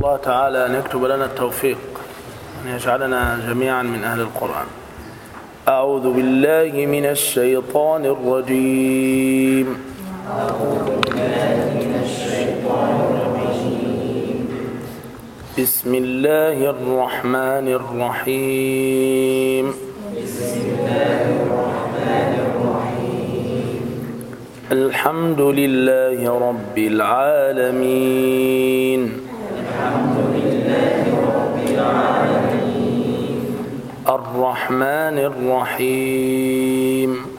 الله تعالى أن يكتب لنا التوفيق، أن يجعلنا جميعا من أهل القرآن. أعوذ بالله من الشيطان الرجيم. بسم الله الرحمن الرحيم. الحمد لله رب العالمين. الرحمن الرحيم.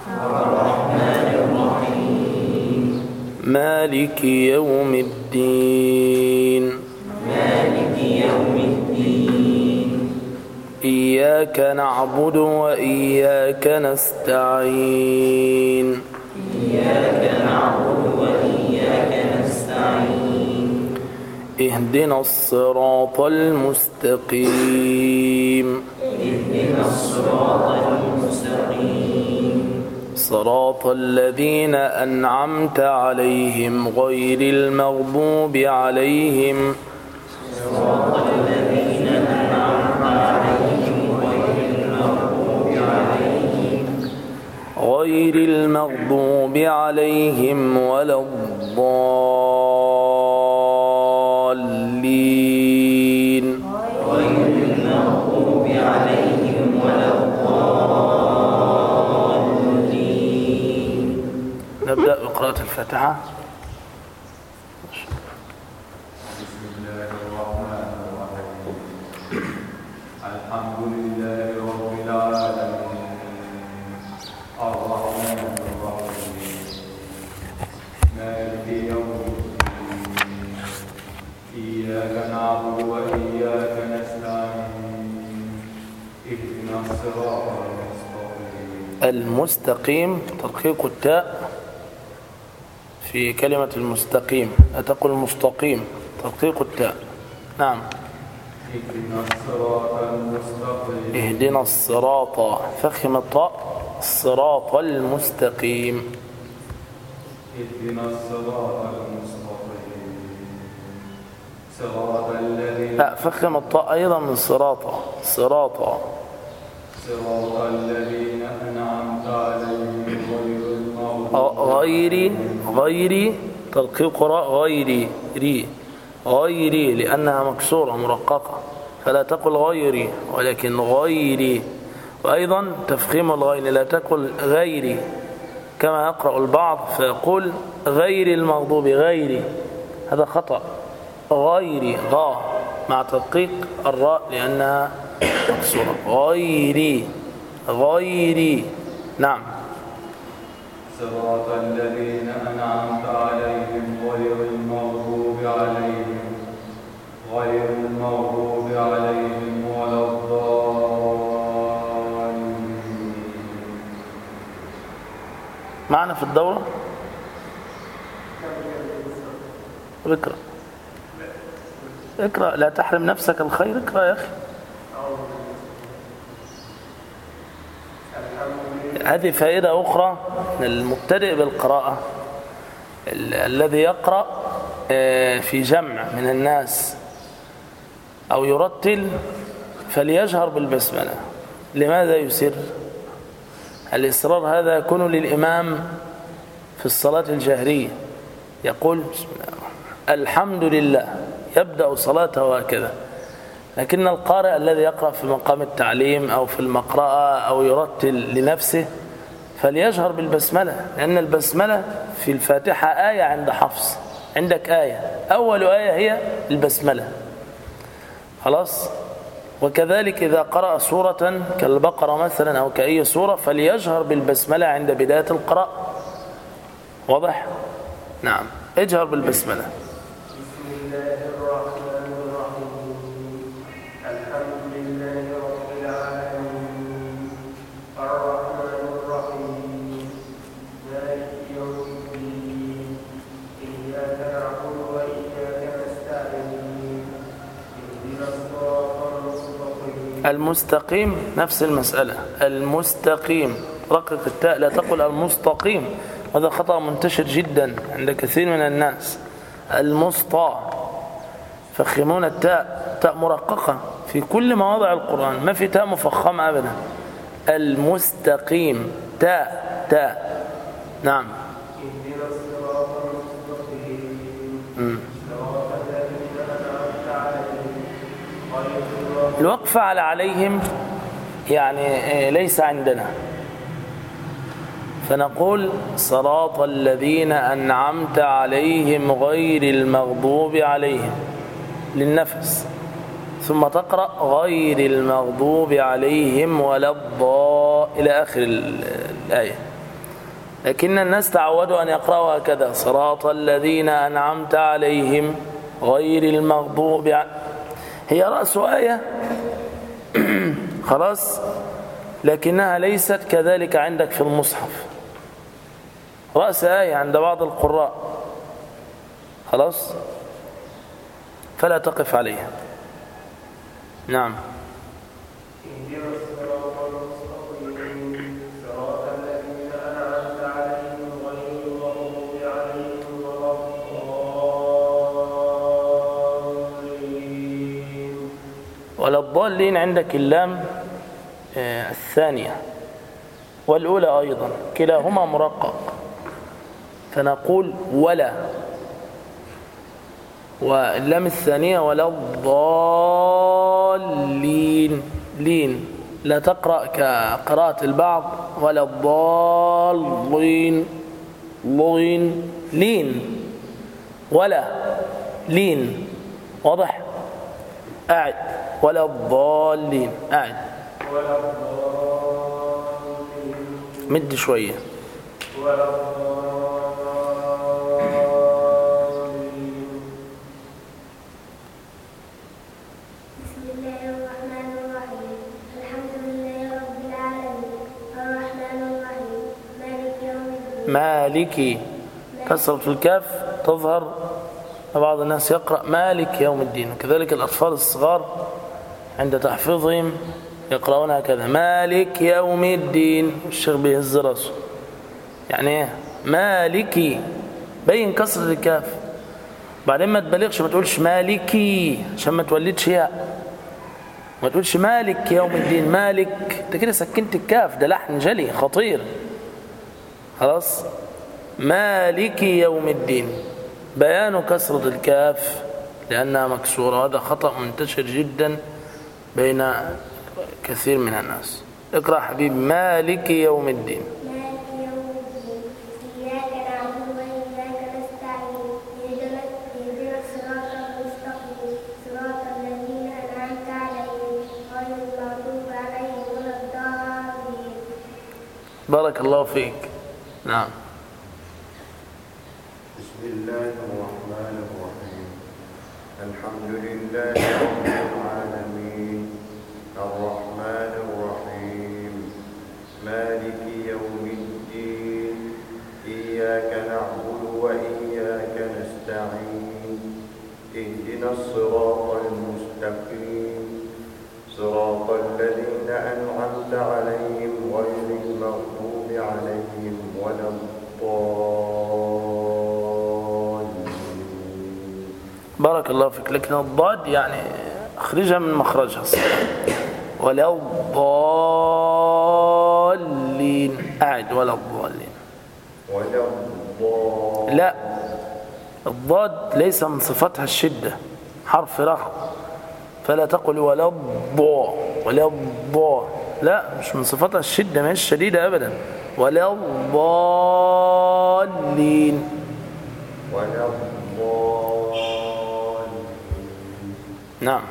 مالك يوم الدين. إياك نعبد وإياك نستعين. اهدنا الصراط المستقيم. صراط الذين أنعمت عليهم غير المغضوب عليهم ولا الضالين. نبدأ بقراءة الفاتحة. بسم الله الرحمن الرحيم. الحمد لله رب العالمين. الرحمن الرحيم. مالك يوم الدين. إياك نعبد وإياك نستعين. اهدنا الصراط المستقيم ترقيق التاء في كلمة المستقيم، لا تقل المستقيم، ترقيق التاء. نعم. اهدنا الصراط المستقيم. اهدنا الصراط، فخم الطاء، الصراط المستقيم. اهدنا الصراط المستقيم. صراط الذين لا، فخم الطاء أيضا من صراطة. صراط الذين أنعمت عليهم غير ترقيق راء غيري لأنها مكسورة مرققة، فلا تقل غيري ولكن غيري. وأيضا تفخيم الغين، لا تقل غيري كما يقرأ البعض فيقول غير المغضوب، غيري، هذا خطأ. غيري غا مع تدقيق الراء لأنها مكسورة. غيري. نعم. صراط الذين أنعمت عليهم غير المغضوب عليهم ولا الضالين. معنا في الدورة. اقرأ لا تحرم نفسك الخير. اقرأ يا أخي. هذه فائدة أخرى للمبتدئ بالقراءة، الذي يقرأ في جمع من الناس أو يرتل فليجهر بالبسملة. لماذا يسر؟ الإصرار هذا يكون للإمام في الصلاة الجهرية، يقول الحمد لله، يبدأ صلاته هكذا. لكن القارئ الذي يقرأ في مقام التعليم أو في المقرأة أو يرتل لنفسه فليجهر بالبسملة، لأن البسملة في الفاتحة آية عند حفص. عندك آية، أول آية هي البسملة، خلاص. وكذلك إذا قرأ سورة كالبقرة مثلا أو كأي سورة فليجهر بالبسملة عند بداية القراءة. واضح؟ نعم، اجهر بالبسملة. المستقيم نفس المسألة. المستقيم رقق التاء، لا تقل المستقيم، هذا خطأ منتشر جدا عند كثير من الناس. المسطى فخمون التاء، تاء مرققة في كل مواضع القرآن، ما في تاء مفخمة أبدا. المستقيم تاء. نعم. الوقف على عليهم يعني ليس عندنا، فنقول صراط الذين أنعمت عليهم غير المغضوب عليهم للنفس، ثم تقرأ غير المغضوب عليهم ولا إلى آخر الآية. لكن الناس تعودوا أن يقرأوا هكذا صراط الذين أنعمت عليهم غير المغضوب هي رأس آية خلاص، لكنها ليست كذلك عندك في المصحف. رأس آية عند بعض القراء خلاص، فلا تقف عليها. نعم. ولا الضالين عندك اللام الثانية والأولى أيضا كلاهما مرقق، فنقول ولا، واللام الثانية ولا الضالين لين، لا تقرأ كقراءة البعض ولا الضالين لين ولا لين. واضح؟ أعد ولا الضالين، أعد مد شوية ولا بسم الله الرحمن الرحيم الحمد لله رب العالمين الرحمن الرحيم مالك يوم الدين. مالكي كسرة الكاف تظهر، بعض الناس يقرأ مالك يوم الدين، وكذلك الأطفال الصغار عند تحفيظهم يقرؤون هكذا مالك يوم الدين. الشيخ بيهز راسه يعني ايه مالكي، بين كسرة الكاف، بعدين ما تبالغش، ما تقولش مالكي عشان ما تولدش ياء، ما تقولش مالك يوم الدين مالك، انت كده سكنت الكاف، ده لحن جلي خطير خلاص. مالكي يوم الدين، بيان كسرة الكاف لأنها مكسورة، هذا خطأ منتشر جدا بين كثير من الناس. اقرأ حبيبي مالك يوم الدين. مالك يوم الدين إياك نعبد وإياك نستعين اهدنا الصراط المستقيم صراط الذين أنعمت عليهم غير المغضوب عليهم ولا الضالين. بارك الله فيك. نعم. بسم الله الرحمن الرحيم الحمد لله رب العالمين الرحمن الرحيم مالك يوم الدين إياك نعبد وإياك نستعين اهدنا الصراط المستقيم صراط الذين أنعمت عليهم غير المغضوب عليهم ولا بارك الله فيك. لكن الضاد يعني اخرجها من مخرجها ولا الضالين، أعد ولا الضالين. لا، الضاد ليس من صفتها الشدة، حرف رخم، فلا تقل ولا الضاء ولا الضاء، لا مش من صفتها الشدة، مش شديدة أبدا. ولا الضالين ولا الضالين. نعم.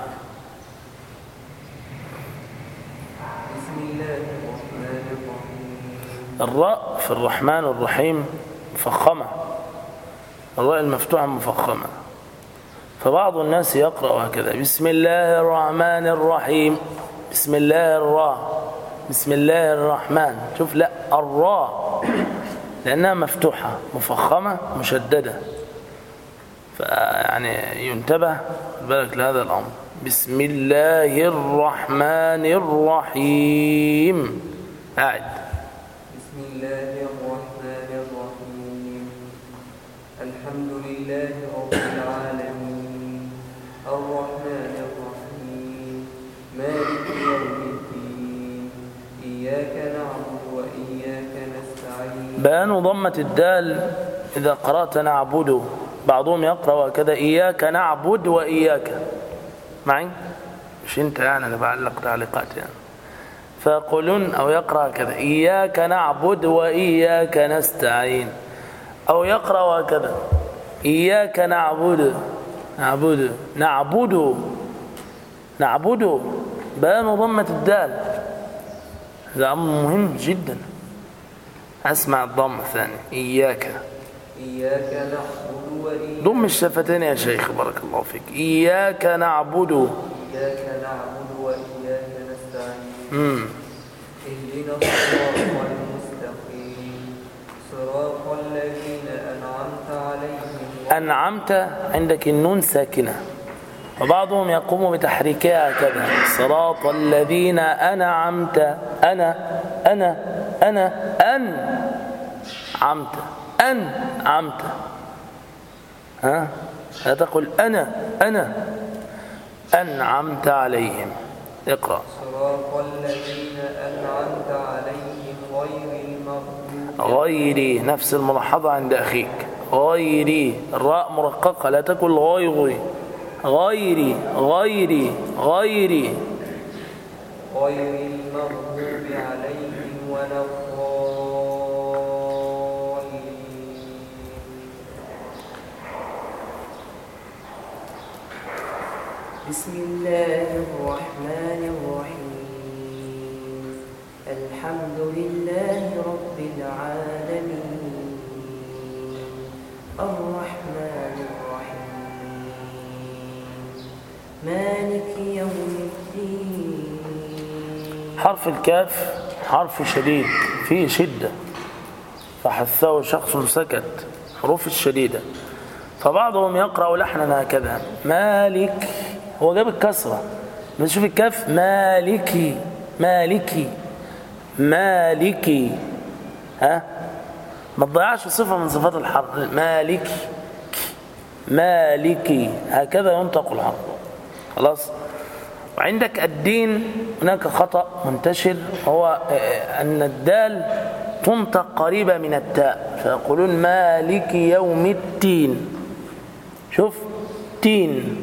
بسم الله الرحمن الرحيم. الراء في الرحمن الرحيم مفخمة، الراء المفتوحة مفخمة، فبعض الناس يقرأ هكذا بسم الله الرحمن الرحيم، بسم الله الراء، بسم الله الرحمن. شوف، لا، الراء لأنها مفتوحة مفخمة مشددة، فيعني ينتبه بالك لهذا الأمر. بسم الله الرحمن الرحيم. أعد. بسم الله الرحمن الرحيم الحمد لله رب العالمين بيان ضمة الدال إذا قرأت نعبد. بعضهم يقرأ هكذا إياك نعبد وإياك معي، مش أنت يعني أنا بعلق تعليقات يعني. فيقولون أو يقرأ هكذا إياك نعبد وإياك نستعين، أو يقرأ هكذا إياك نعبد نعبد نعبد نعبد. بيان ضمة الدال هذا أمر مهم جدا. أسمع الضم الثاني إياك نعبد وإياك. ضم الشفتين يا شيخ بارك الله فيك. إياك نعبد وإياك نستعين. اهدنا الصراط المستقيم صراط الذين أنعمت عليهم. أنعمت عندك النون ساكنة، وبعضهم يقوم بتحريكها هكذا صراط الذين أنعمت. أنا عمت عمت. لا تقل أنا أنعمت عليهم. اقرأ صراط الذين أنعمت عليهم غير المغضوب. غيري نفس الملاحظة عند أخيك. غيري الراء مرققة، لا تقل غيري غير المغضوب عليهم ولا الضالين. بسم الله الرحمن الرحيم. الحمد لله رب العالمين الرحمن الرحيم مالك يوم الدين. حرف الكاف حرف شديد فيه شدة، فحثه شخص سكت. حروف الشديدة، فبعضهم يقرأ لحنا هكذا مالك، هو جاب الكسرة بس شوف الكاف مالكي مالكي مالكي. ما تضيعش صفة من صفات الحرف. مالكي مالكي هكذا ينطق الحرف. خلاص. وعندك الدين هناك خطأ منتشر، هو أن الدال تنطق قريبة من التاء، فيقولون مالك يوم الدين. شوف تين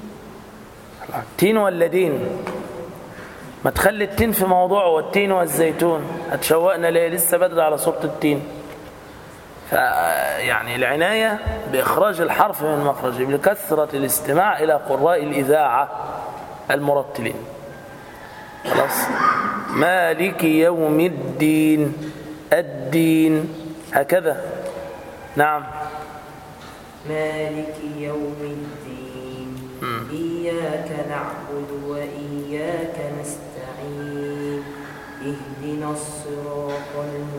ولا دين؟ ما تخلي التين في موضوعه، والتين والزيتون هتشوقنا ليه؟ لسه بدري على صورة التين. فيعني العناية بإخراج الحرف من مخرجه بكثرة الاستماع إلى قراء الإذاعة المرتلين. خلاص. مالك يوم الدين الدين هكذا. نعم. مالك يوم الدين إياك نعبد وإياك نستعين اهدنا الصراط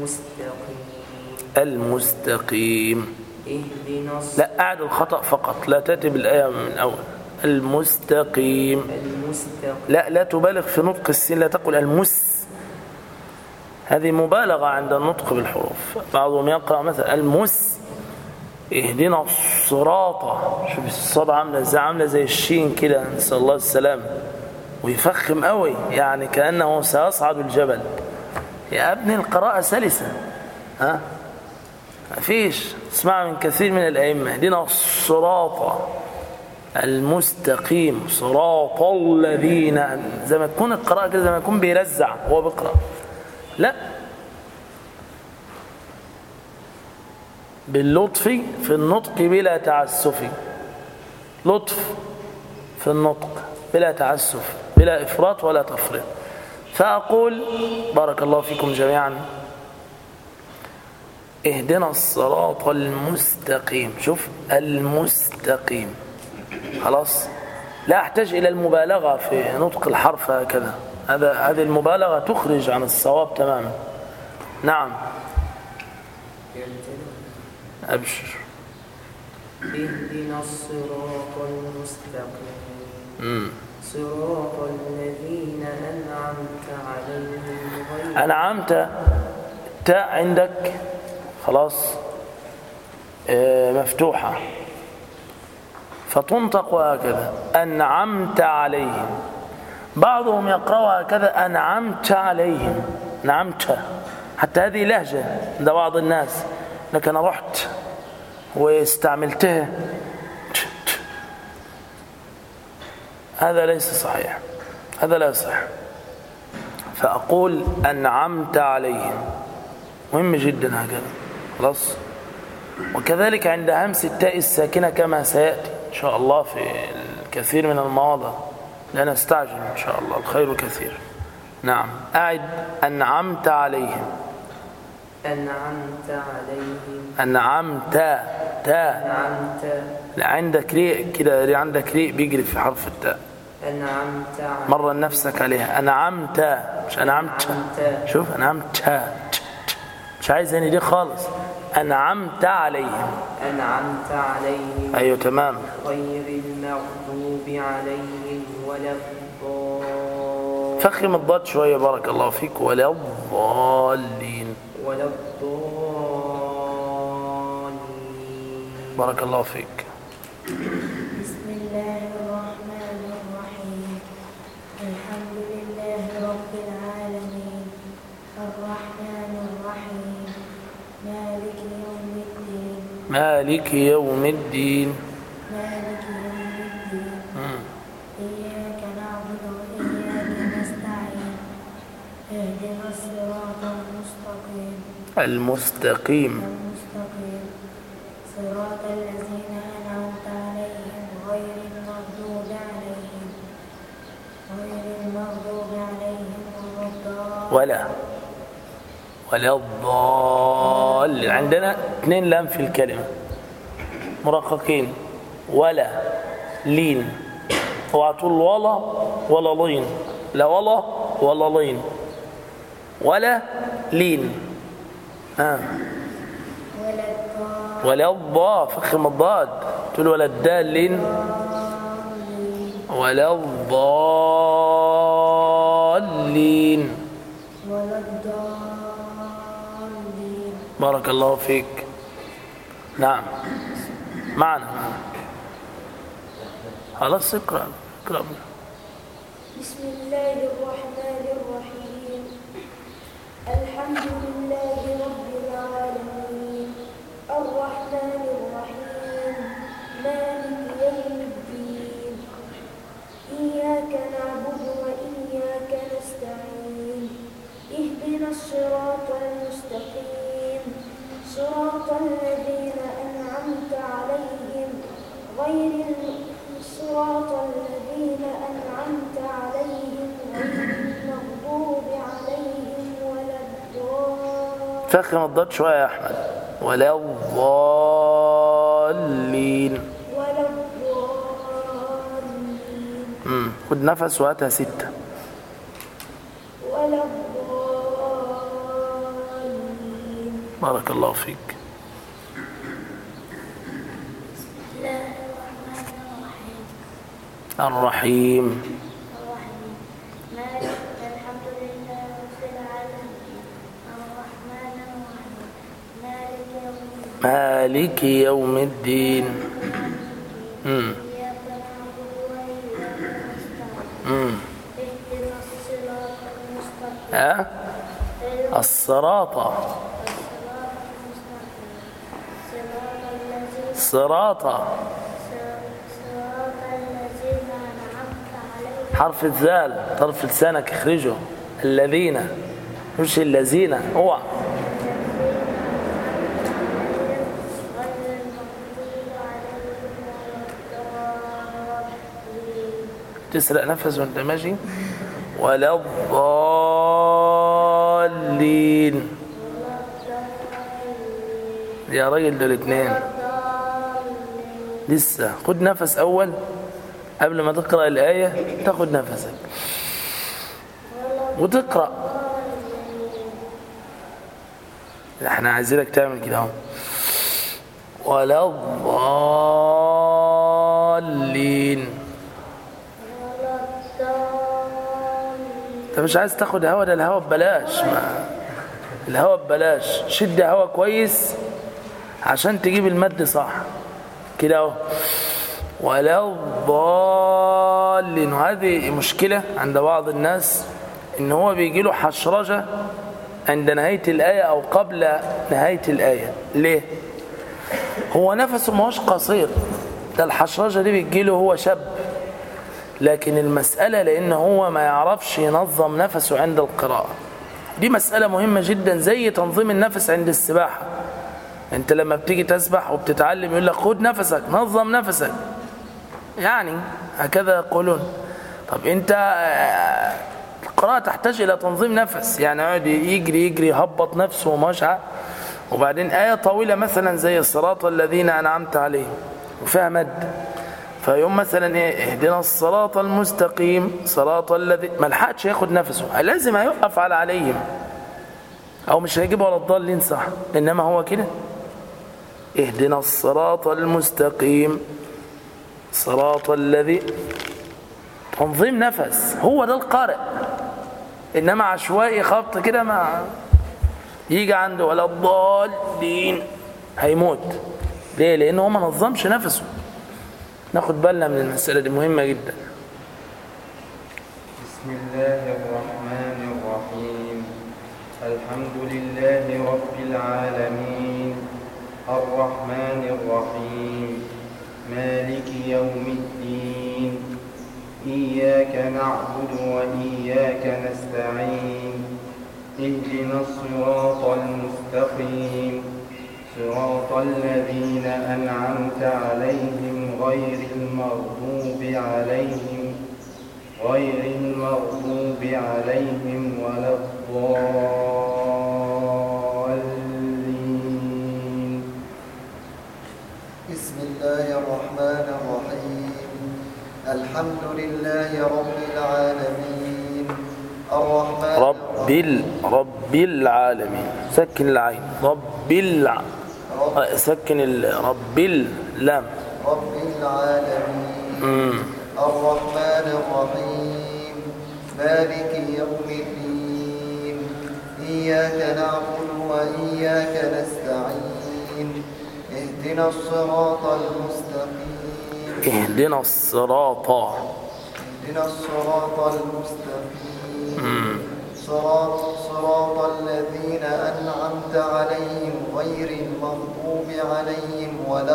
المستقيم. اهدنا لا أعد الخطأ فقط، لا تأتي بالآية من أول. المستقيم. لا تبالغ في نطق السين، لا تقل المس، هذه مبالغة عند النطق بالحروف. بعضهم يقرأ مثلا المس اهدنا الصراط، شوف الصاد عاملة زي الشين كده، نسأل الله السلامة، ويفخم قوي يعني كأنه سيصعد الجبل. يا ابني القراءة سلسة، مفيش. اسمع من كثير من الأئمة اهدنا الصراط المستقيم صراط الذين، زي ما تكون القراءة كده، زي ما يكون بيرزع وهو بيقرأ. لا، باللطف في النطق بلا تعسف. لطف في النطق بلا تعسف، بلا إفراط ولا تفريط. فأقول بارك الله فيكم جميعا اهدنا الصراط المستقيم. شوف المستقيم. خلاص. لا أحتاج إلى المبالغة في نطق الحرف هكذا، هذه المبالغة تخرج عن الصواب تماما. نعم. أبشر. اهدنا الصراط المستقيم صراط الذين أنعمت عليهم. أنعمت تاء عندك خلاص مفتوحة، فتنطق هكذا أنعمت عليهم. بعضهم يقرأ هكذا أنعمت عليهم. نعمت حتى هذه لهجة عند بعض الناس، لكن أنا رحت واستعملتها، هذا ليس صحيح، هذا لا يصح. فأقول أنعمت عليهم، مهم جدا هكذا، خلاص. وكذلك عند همس التاء الساكنة كما سيأتي إن شاء الله في الكثير من المواضع، لا نستعجل إن شاء الله، الخير كثير. نعم، أعد أنعمت عليهم. أنعمت عليهم. أنعمت تاء. أنعمت. عندك ريء كده، عندك ريء بيجري في حرف التاء. أنعمت عليهم. مرة نفسك عليها. أنعمت، مش أنعمت. شوف أنعمت، مش عايز يعني دي خالص. أنعمت عليهم. أنعمت عليهم. أيوة تمام. غير المغضوب عليهم ولا الضالين. فخم الضاد شوية بارك الله فيك. ولا الضالين. ولا الضالين. بارك الله فيك. بسم الله الرحمن الرحيم. الحمد لله رب العالمين، الرحمن الرحيم، مالك يوم الدين. مالك يوم الدين. مالك يوم الدين. إياك نعبد وإياك نستعين. اهدنا الصراط المستقيم. المستقيم. صراط الذين أنعمت عليهم غير المغضوب عليهم ولا الضال. عندنا 2 لام في الكلمة مرققين. ولا لين، اوعى تقول ولا لين، لا ولا لين، ولا لين. ولا الضاد، فخم الضاد، تقول ولا الدالين ولا الضالين. بارك الله فيك. نعم معنا. خلاص اقرأ. بسم الله الرحمن الرحيم. الحمد لله رب العالمين، الرحمن الرحيم، مالك يوم الدين. إياك نعبد وإياك نستعين. اهدنا الصراط المستقيم، صراط الذين أنعمت عليهم غير المغضوب عليهم ولا الضالين. فخم الضاد شوية يا أحمد. ولا الضالين. خد نفس وهاتها 6. ولا الضالين. بارك الله فيك. بسم الله الرحمن الرحيم. مالك، الحمد لله رب العالمين، الرحمن الرحيم، مالك يوم الدين. إياك نعبد وإياك نستعين. اهدنا الصراط المستقيم. الصراط. صراط الذين أنعمت عليهم. حرف الذال طرف لسانك اخرجه. الذين، مش الذين. اوعى تسرق نفس وانت ماشي. ولا الضالين. يا راجل دول 2 لسه. خد نفس اول قبل ما تقرأ الآية، تاخد نفسك وتقرأ. احنا عايزينك تعمل كده اهو. ولا الضالين. انت مش عايز تاخد هوا، ده الهوا ببلاش. الهوا ببلاش. شد هوا كويس عشان تجيب المد صح كده اهو. ولا الضالين. وهذه مشكلة عند بعض الناس، ان هو بيجي له حشرجة عند نهاية الآية أو قبل نهاية الآية. ليه؟ هو نفسه ما هوش قصير، ده الحشرجة دي بتجيله هو شاب، لكن المسألة لأنه هو ما يعرفش ينظم نفسه عند القراءة. دي مسألة مهمة جدا زي تنظيم النفس عند السباحة. انت لما بتيجي تسبح وبتتعلم يقول لك خد نفسك، نظم نفسك، يعني هكذا يقولون. طب انت القراءة تحتاج إلى تنظيم نفس، يعني يقعد يجري يهبط نفسه ومشعى، وبعدين آية طويلة مثلا زي الصراط الذين أنعمت عليهم وفيها مد، فيوم مثلا ايه اهدنا الصراط المستقيم صراط الذي، ما لحقش ياخد نفسه، لازم هيقف على عليهم او مش هيجيب ولا الضالين صح. انما هو كده اهدنا الصراط المستقيم صراط الذي، تنظيم نفس، هو ده القارئ. انما عشوائي خبط كده ما يجي عنده ولا الضالين هيموت. ليه؟ لانه هو ما نظمش نفسه. ناخد بالنا من المسألة دي، مهمة جدا. بسم الله الرحمن الرحيم. الحمد لله رب العالمين الرحمن الرحيم مالك يوم الدين إياك نعبد وإياك نستعين اهدنا الصراط المستقيم صراط الذين أنعمت عليهم غير المغضوب عليهم ولا الضالين. بسم الله الرحمن الرحيم. الحمد لله رب العالمين الرحمن رب العالمين. سكن العين سكن رب اللام. رب العالمين الرحمن الرحيم مالك يوم الدين إياك نعبد وإياك نستعين اهدنا الصراط المستقيم صراط الذين أنعمت عليهم غير المغضوب عليهم ولا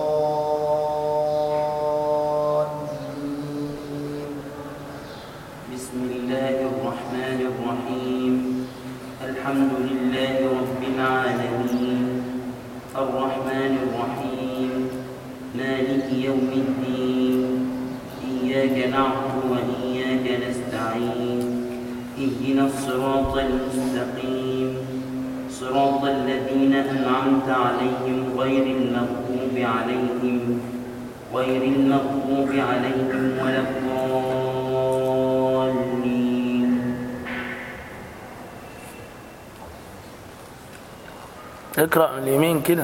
الضالين. بسم الله الرحمن الرحيم. الحمد لله رب العالمين الرحمن الرحيم مالك يوم الدين إياك نعبد وإياك نستعين اهدنا الصراط المستقيم صراط الذين أنعمت عليهم غير المغضوب عليهم ولا الضالين. اقرأ من اليمين كده.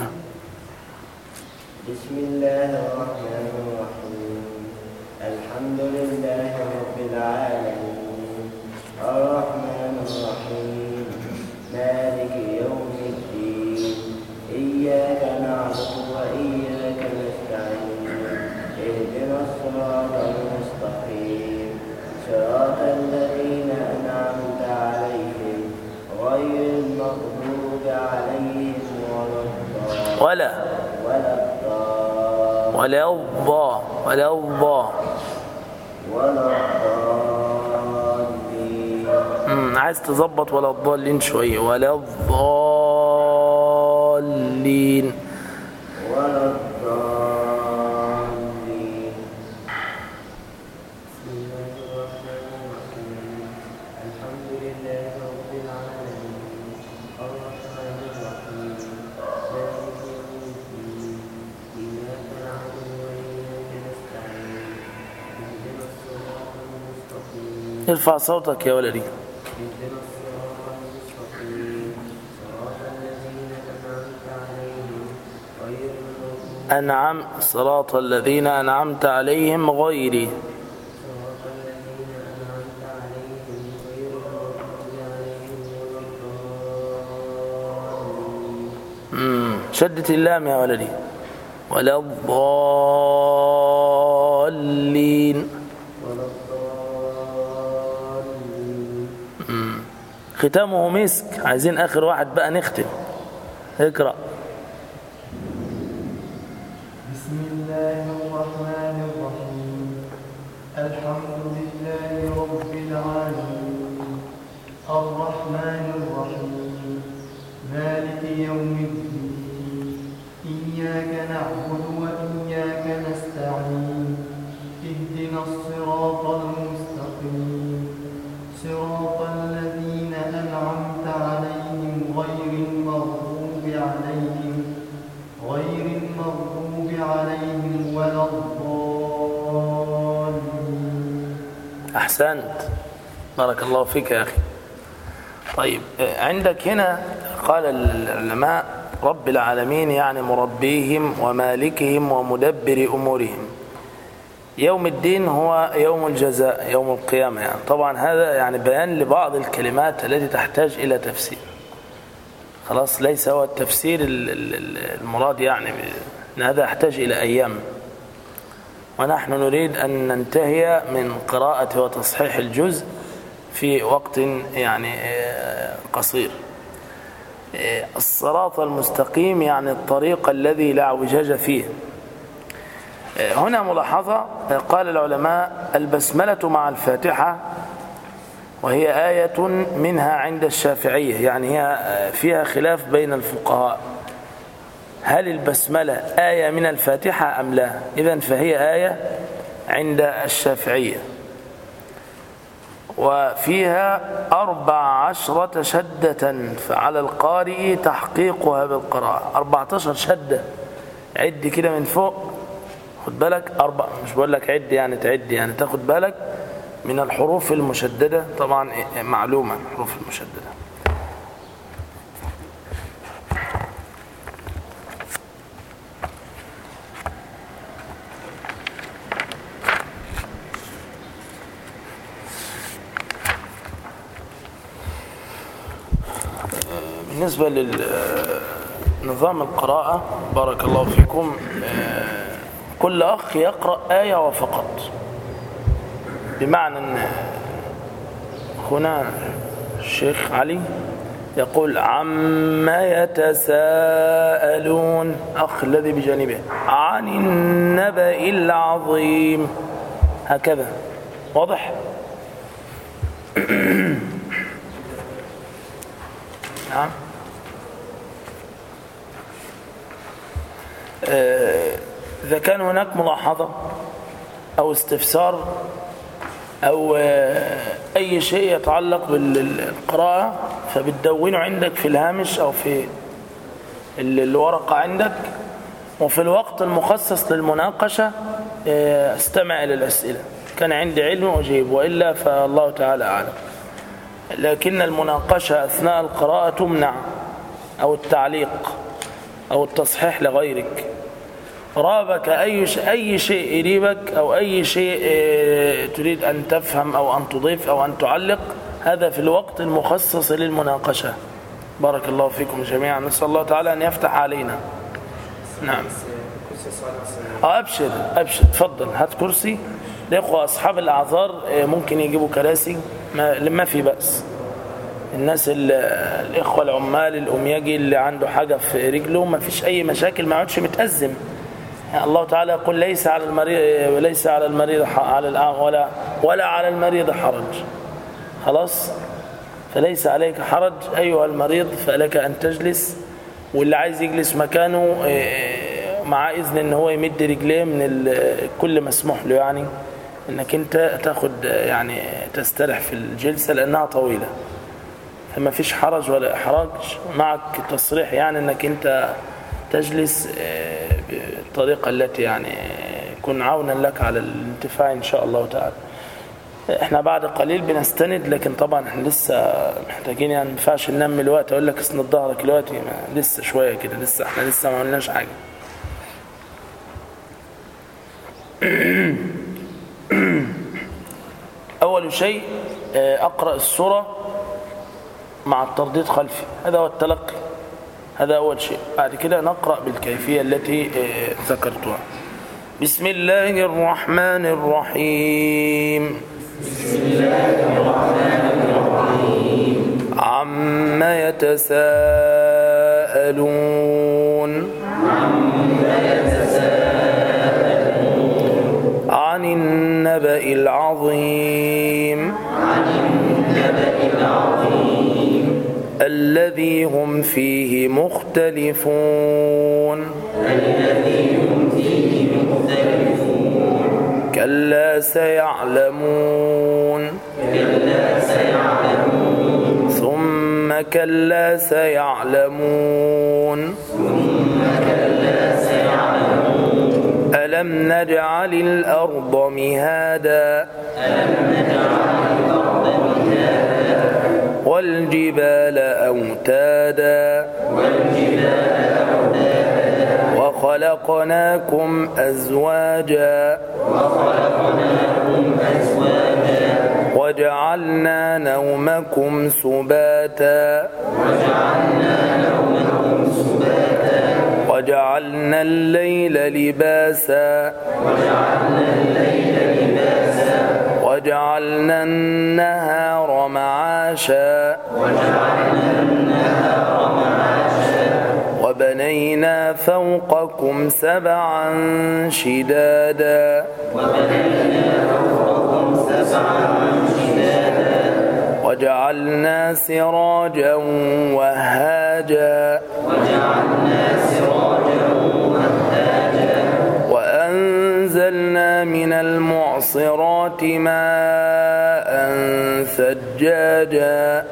بسم الله الرحمن الرحيم. الحمد لله رب العالمين الرحمن الرحيم مالك يوم الدين إياك نعبد وإياك نستعين اهدنا الصراط المستقيم صراط الذين أنعمت عليهم غير المغضوب عليهم ولا الضالين. عايز تظبط ولا الضالين شوية. ولا الضالين. بسم الله الرحمن الرحيم. الحمد لله رب العالمين الرحمن الرحيم مالك يوم الدين إياك نعبد وإياك نستعين اهدنا الصراط المستقيم. ارفع صوتك يا ولدي. اهدنا الصراط المستقيم صراط الذين أنعمت عليهم غير المغضوب صراط الذين أنعمت عليهم غيري. شدت اللام يا ولدي. ولا الضالين. ختامه مسك. عايزين آخر واحد بقى نختم. اقرأ. بسم الله الرحمن الرحيم الحمد لله رب العالمين الرحمن الرحيم مالك يوم الدين إياك نعبد وإياك نستعين اهدنا الصراط المستقيم صراط الذين أنعمت عليهم غير المغضوب عليهم ولا الضالين. أحسنت، بارك الله فيك يا أخي. طيب عندك هنا قال العلماء رب العالمين يعني مربيهم ومالكهم ومدبر أمورهم. يوم الدين هو يوم الجزاء، يوم القيامة يعني. طبعا هذا يعني بيان لبعض الكلمات التي تحتاج إلى تفسير. خلاص ليس هو التفسير المراد يعني، هذا يحتاج إلى أيام، ونحن نريد أن ننتهي من قراءة وتصحيح الجزء في وقت يعني قصير. الصراط المستقيم يعني الطريق الذي لا اعوجاج فيه. هنا ملاحظة، قال العلماء البسملة مع الفاتحة، وهي آية منها عند الشافعية، يعني هي فيها خلاف بين الفقهاء هل البسملة آية من الفاتحة أم لا. إذن فهي آية عند الشافعية، وفيها 14 شدة، فعلى القارئ تحقيقها بالقراءة. 14 شدة، عد كده من فوق، خد بالك. مش بقول لك عد يعني تعد، يعني تاخد بالك من الحروف المشددة. طبعا معلومة الحروف المشددة. بالنسبة لنظام القراءة بارك الله فيكم، كل أخ يقرأ آية وفقط، بمعنى أن هنا الشيخ علي يقول عما يتساءلون، أخ الذي بجانبه عن النبأ العظيم، هكذا واضح. نعم. إذا كان هناك ملاحظة أو استفسار أو أي شيء يتعلق بالقراءة فبتدونه عندك في الهامش أو في الورقة عندك، وفي الوقت المخصص للمناقشة استمع إلى الأسئلة. كان عندي علم أجيب، وإلا فالله تعالى أعلم. لكن المناقشة أثناء القراءة تمنع، أو التعليق أو التصحيح لغيرك. رابك أي شيء يريبك أو أي شيء تريد أن تفهم أو أن تضيف أو أن تعلق، هذا في الوقت المخصص للمناقشة. بارك الله فيكم جميعا، نسأل الله تعالى أن يفتح علينا. نعم. أبشر تفضل، هات كرسي. الإخوة أصحاب الأعذار ممكن يجيبوا كراسي، ما في بأس. الناس الإخوة العمال الأمياجي اللي عنده حاجة في رجله ما فيش أي مشاكل، ما يقعدش متأزم. الله تعالى يقول ليس على المريض ولا على المريض حرج. خلاص، فليس عليك حرج أيها المريض، فلك أن تجلس، واللي عايز يجلس مكانه مع إذن إن هو يمد رجليه من كل مسموح له، يعني إنك أنت تاخد يعني تسترح في الجلسة لأنها طويلة، فما فيش حرج ولا إحراج. معك تصريح يعني إنك أنت تجلس بالطريقة التي يعني يكون عونا لك على الانتفاع إن شاء الله تعالى. احنا بعد قليل بنستند، لكن طبعا احنا لسه محتاجين، يعني ما ينفعش ننمي الوقت اقول لك اسند ظهرك دلوقتي، لسه شويه كده، احنا لسه ما عملناش حاجه. اول شيء اقرا السوره مع الترديد خلفي، هذا هو التلقي، هذا اول شيء. بعد كده نقرا بالكيفيه التي ذكرتها. بسم الله الرحمن الرحيم. عما يتساءلون عن النبأ العظيم الذي هم فيه مختلفون كلا سيعلمون ثم كلا سيعلمون ألم نجعل الأرض مهادا والجبال أوتادا وخلقناكم أزواجا وجعلنا نومكم سباتا وجعلنا الليل لباسا وجعلنا النهار معاشا وبنينا فوقكم سبعا شدادا وجعلنا سراجا وهاجا وأنزلنا من المعصرات ماء ثجاجا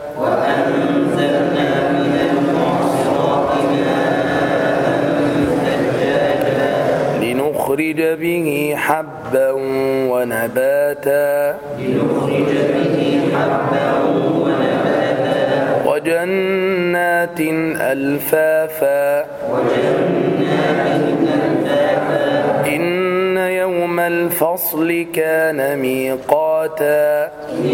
لنخرج به حبا ونباتا وجنات ألفافا إن يوم الفصل كان ميقاتا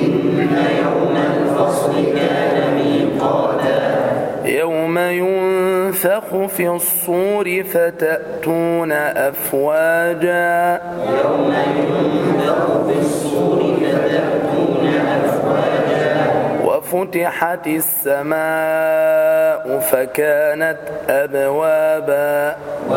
يوم ينفخ في الصور فتأتون أفواجا وفتحت السماء فكانت أبوابا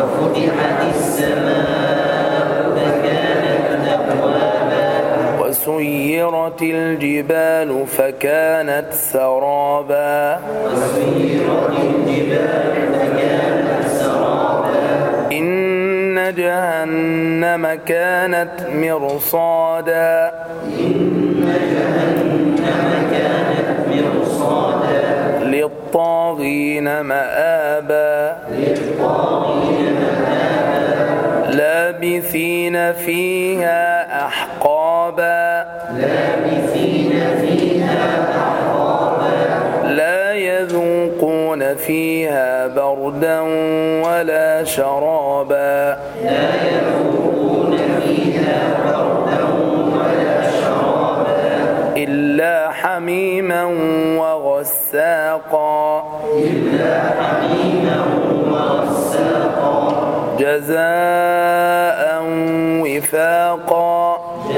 وسيرت الجبال فكانت سرابا إن جهنم كانت مرصادا للطاغين مآبا لابثين فيها أحقابا لا يذوقون فيها بردا ولا شرابا إلا حميما وغساقا جزاء وفاقا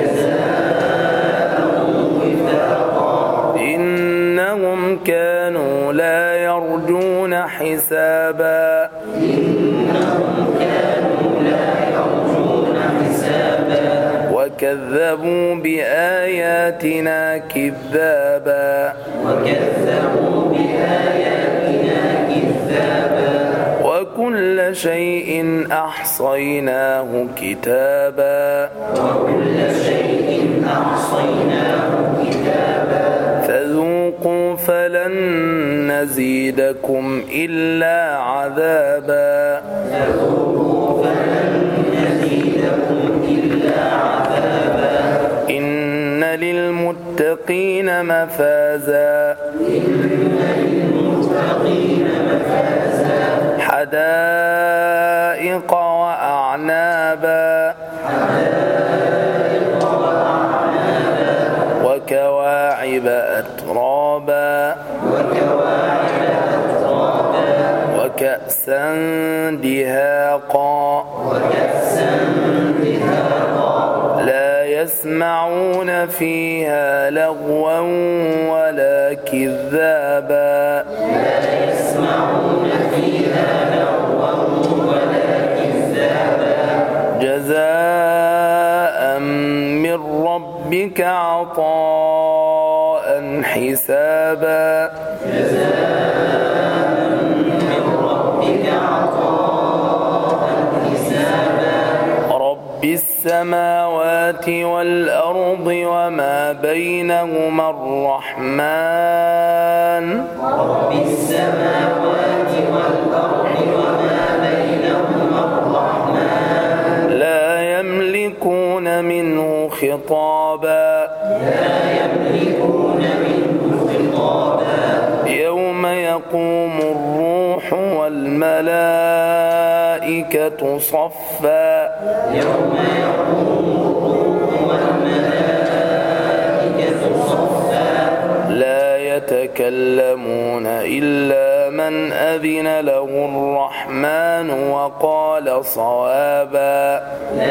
إنهم كانوا لا يرجون حسابا وكذبوا بآياتنا كذابا وكل شيء أحصيناه كتابا فذوقوا فلن نزيدكم إلا عذابا إن للمتقين مفازا حدائق وأعنابا وكواعب أترابا وكأسا دهاقا لا يسمعون فيها لغوا ولا كذابا جزاء من ربك عطاء حسابا رب السماوات والأرض وما بينهما الرحمن لا يملكون منه خطابا يوم يقوم الروح والملائكة صفا لا يتكلمون إلا من أذن له الرحمن وقال صوابا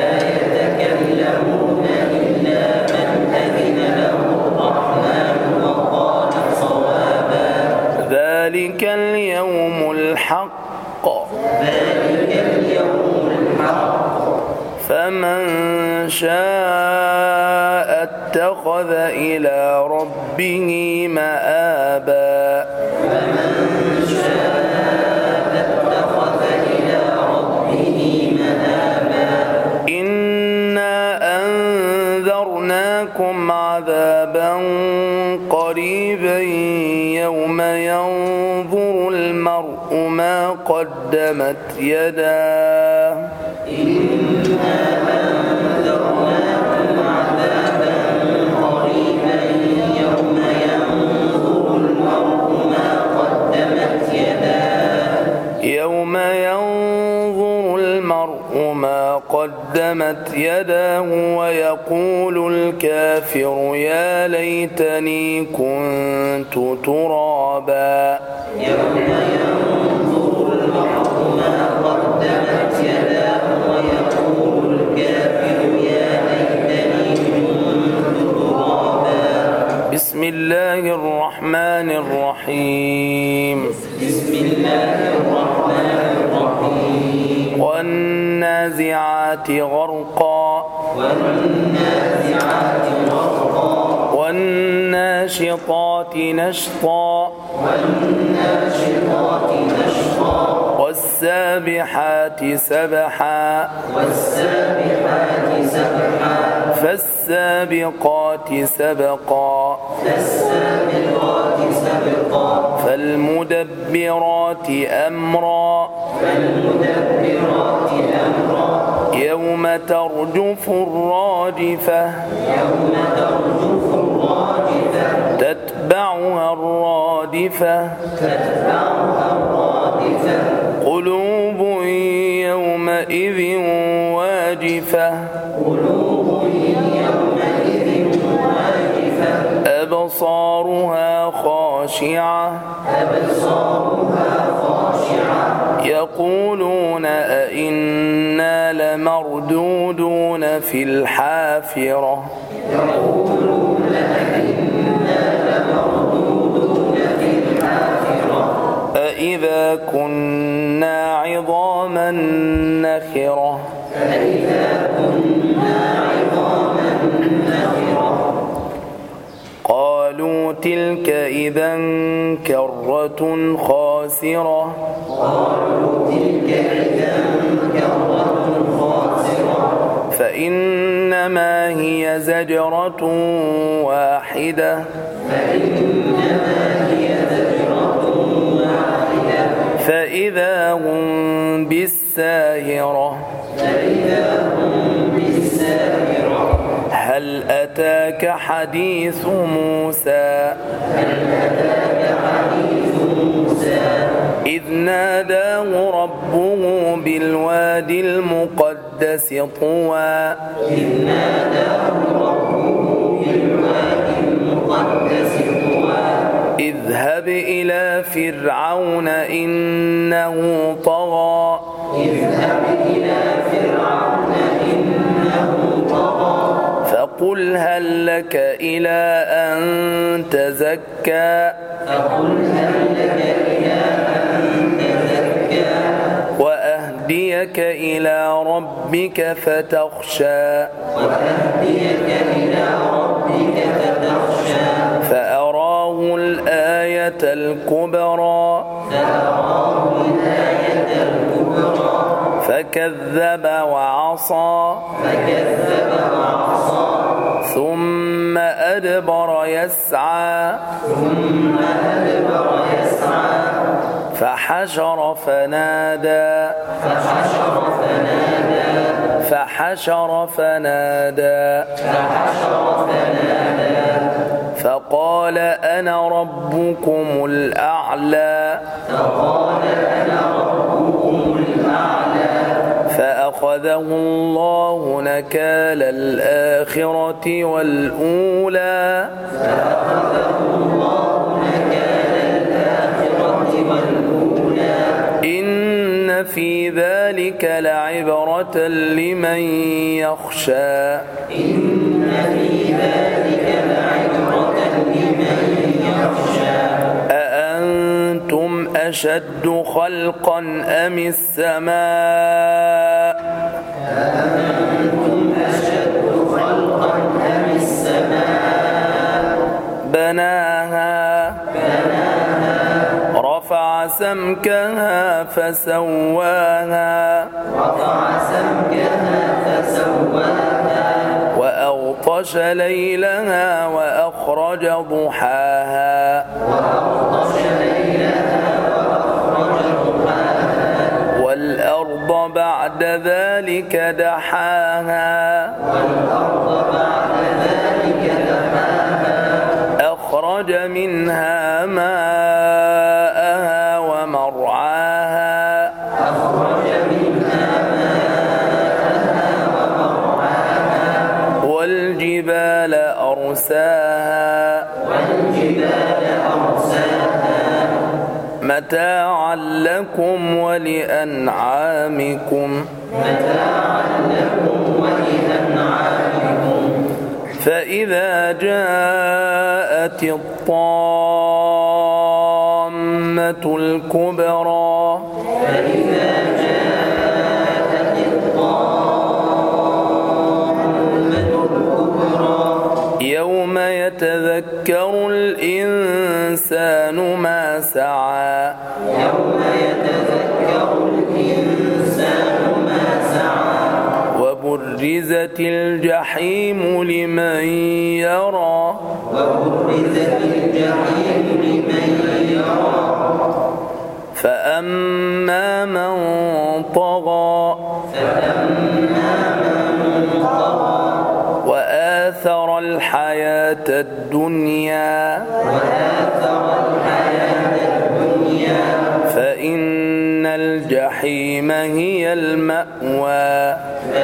ذلك اليوم الحق فمن شاء اتخذ إلى ربه مآبا إنا أنذرناكم عذابا قريبا يوم ينظر المرء ما قدمت يداه يوم ينظر المرء ما قدمت يداه ويقول الكافر يا ليتني كنت ترابا بسم الله الرحمن الرحيم والنازعات غرقا والناشطات نشطا والسابحات سبحا فالسابقات سبقا فالمدبرات أمرا يوم ترجف الراجفة تتبعها الرادفة قلوب يومئذ واجفة أبصارها خاشعة يقولون أئنا لمردودون في الحافرة أإذا كنا عظاما نخرة قالوا تلك إذا كرة خاسرة فإنما هي زجرة واحدة فإذا هم بالساهرة هل أتاك حديث موسى إذ ناداه ربه بالوادي المقدس طوى اذهب إلى فرعون إنه طغى فقل هل لك إلى أن تزكى وأهديك إلى ربك فتخشى فأراه الآية الكبرى فكذب وعصى ثم أدبر يسعى فحشر فنادى فقال أنا ربكم الأعلى فأخذه الله نكال الآخرة والأولى إن في ذلك لعبرة لمن يخشى أأنتم أشد خلقا أم السماء بناها رفع سمكها فسواها وأغطش ليلها وأخرج ضحاها والأرض بعد ذلك دحاها أخرج منها ماءها ومرعاها والجبال أرساها متاعا لكم ولأنعامكم فإذا جاءت الطامة الكبرى يوم يتذكر الإنسان ما سعى وبرزت الجحيم لمن يرى فأما من طغى وآثر الحياة الدنيا فإن الجحيم هي المأوى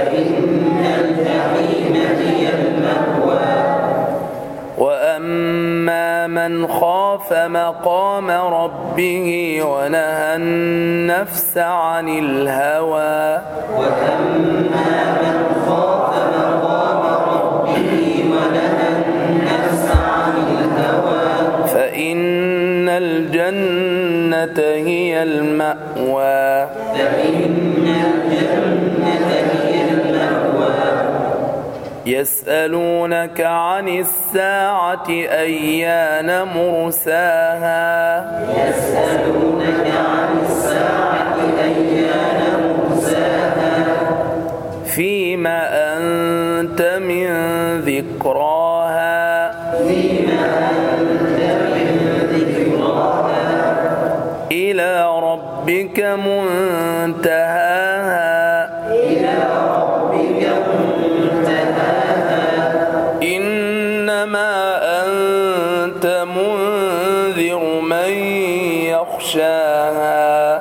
وأما من خاف مقام ربه ونهى النفس عن الهوى فإن الجنة هي المأوى يسألونك عن الساعة أيان مرساها فيما أنت من ذكراها إلى ربك منتهاها إنما أنت منذر من يخشاها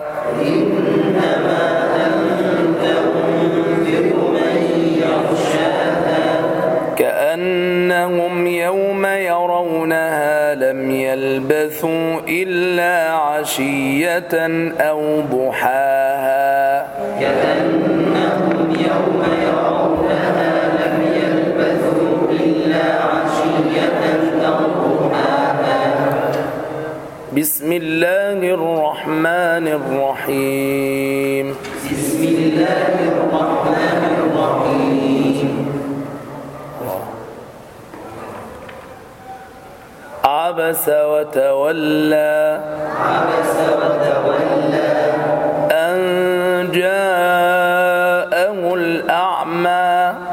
كأنهم يوم يرونها لم يلبثوا إلا عشية أو ضحاها كأنهم يوم يرونها لم يلبثوا بسم الله الرحمن الرحيم. بسم الله الرحمن الرحيم. عبس وتولى. عبس وتولى. أن جاءه الأعمى.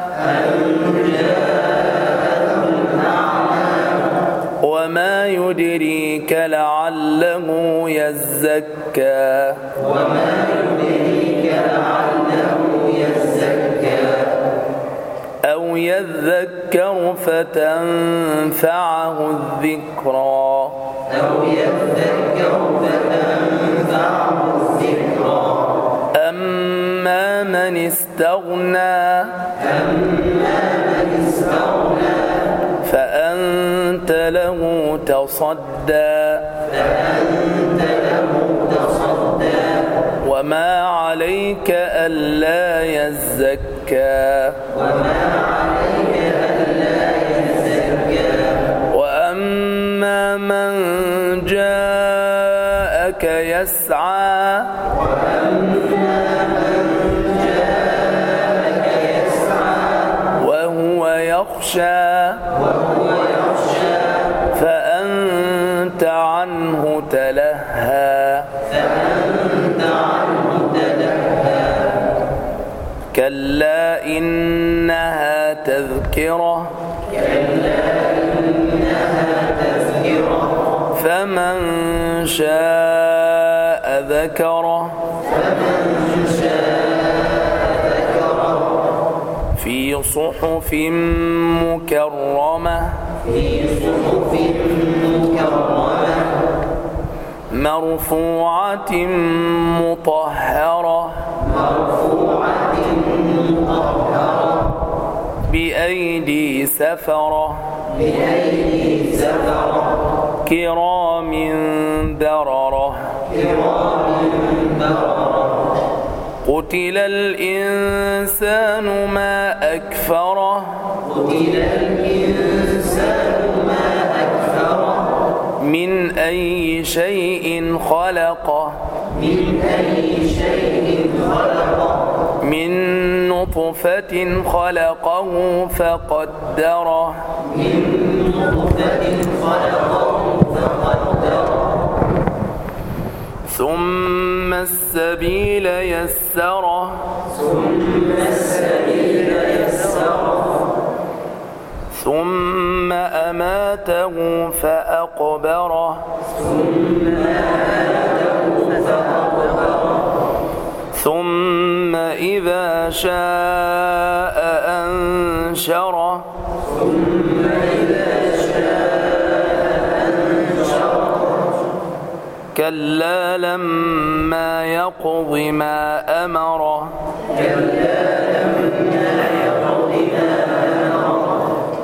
وما يدريك لعله يزكى. وما يدريك لعله يزكى. أو يذكر فتنفعه الذكرى. أو يذكر فتنفعه الذكرى. أما من استغنى. أما من استغنى. فأنت له تصدى. فأنت له تصدى. وما عليك ألا يزكى. وما عليك ألا يزكى. وأما من جاءك يسعى. وأما من جاءك يسعى. وهو يخشى. وهو يخشى. فأنت عنه تلهى. فأنت عنه تلهى. كلا إنها تذكرة. كلا إنها تذكرة. فمن شاء ذكره. فمن شاء ذكره. في صحف مكرمة. في صحف مكرمة. مرفوعة مطهرة. مرفوعة مطهرة. بأيدي سفرة. بأيدي سفرة. كرام بررة. كرام بررة. قتل الإنسان ما أكفره. قتل الإنسان ما أكفره. من أي شيء خلقه. من أي شيء خلقه. من نطفة خلقه فقدره. من نطفة خلقه فقدره. ثم السبيل يسره. ثم السبيل يسره. ثم أماته فأقبره. ثم أماته فأقبره. ثم إذا شاء أنشره. ثم إذا شاء أنشره. كلا لما يقض ما أمره. كلا لما يقض ما أمره.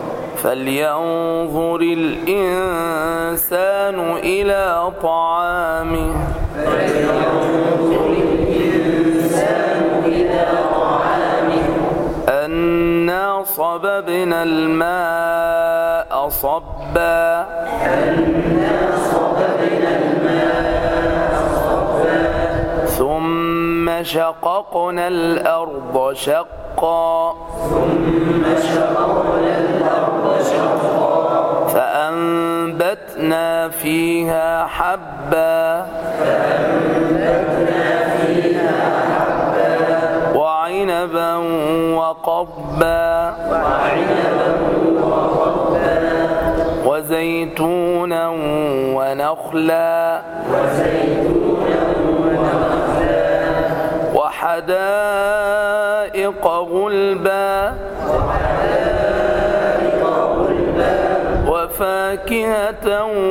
فلينظر الإنسان إلى طعامه. فلينظر الإنسان إلى طعامه. أنا صببنا الماء صبا. أنا صببنا الماء صبا. ثم شققنا الأرض شقا. ثم شققنا الأرض شقا. فأنبتنا فيها حبا. فأنبتنا فيها حبا. وعنبا وقضبا. وعنبا وقضبا. وزيتونا ونخلا. وزيتونا ونخلا. وحدائق غلبا. وحدائق غلبا. وفاكهة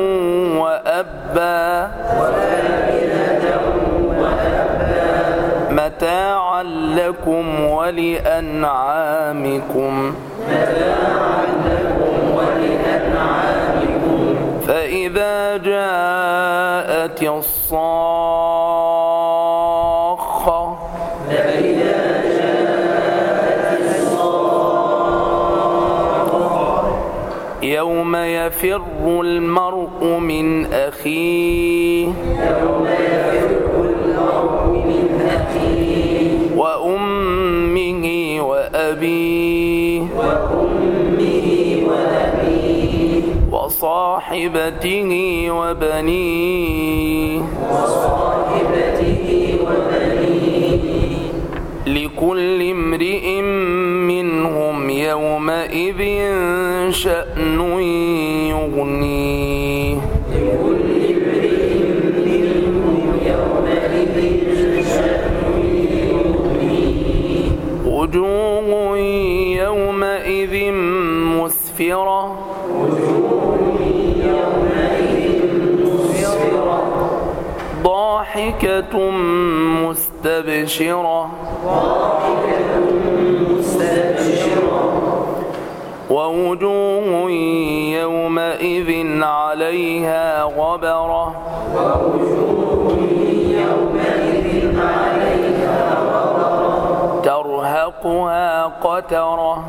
وأبا. وفاكهة وأبا. متاعا لكم ولأنعامكم. متاعا لكم ولأنعامكم. فإذا جاءت الصاخة. فإذا جاءت الصاخة. يوم يفر المرء من أخيه وأمه وأبيه وصاحبته وبنيه لكل امرئ منهم يومئذ شأن يغنيه وجوه يومئذ مسفرة ضاحكة مستبشرة ووجوه يومئذ عليها غبرة ترهقها قترة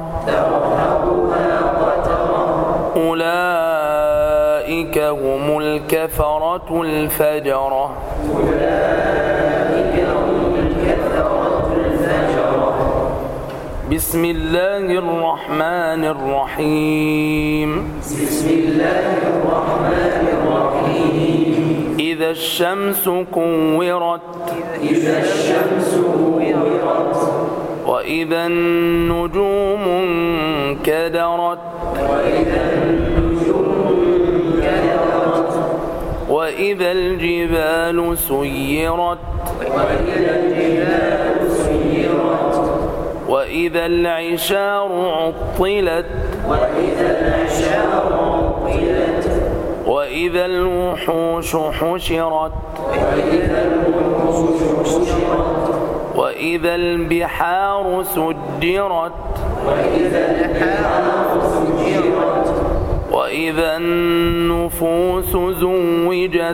أولئك هم الكفرة الفجرة بسم الله الرحمن الرحيم إذا الشمس كورت وإذا النجوم انكدرت وإذا الجبال سيرت وإذا العشار عطلت وإذا الوحوش حشرت وإذا البحار سجرت وإذا النفوس زوجت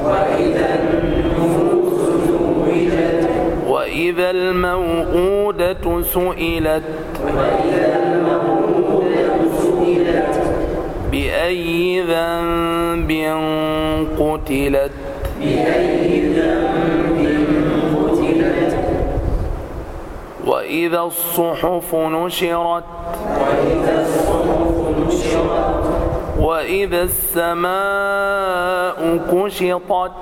وإذا الموءودة سئلت بأي ذنب قتلت وإذا الصحف نشرت وإذا السماء كشطت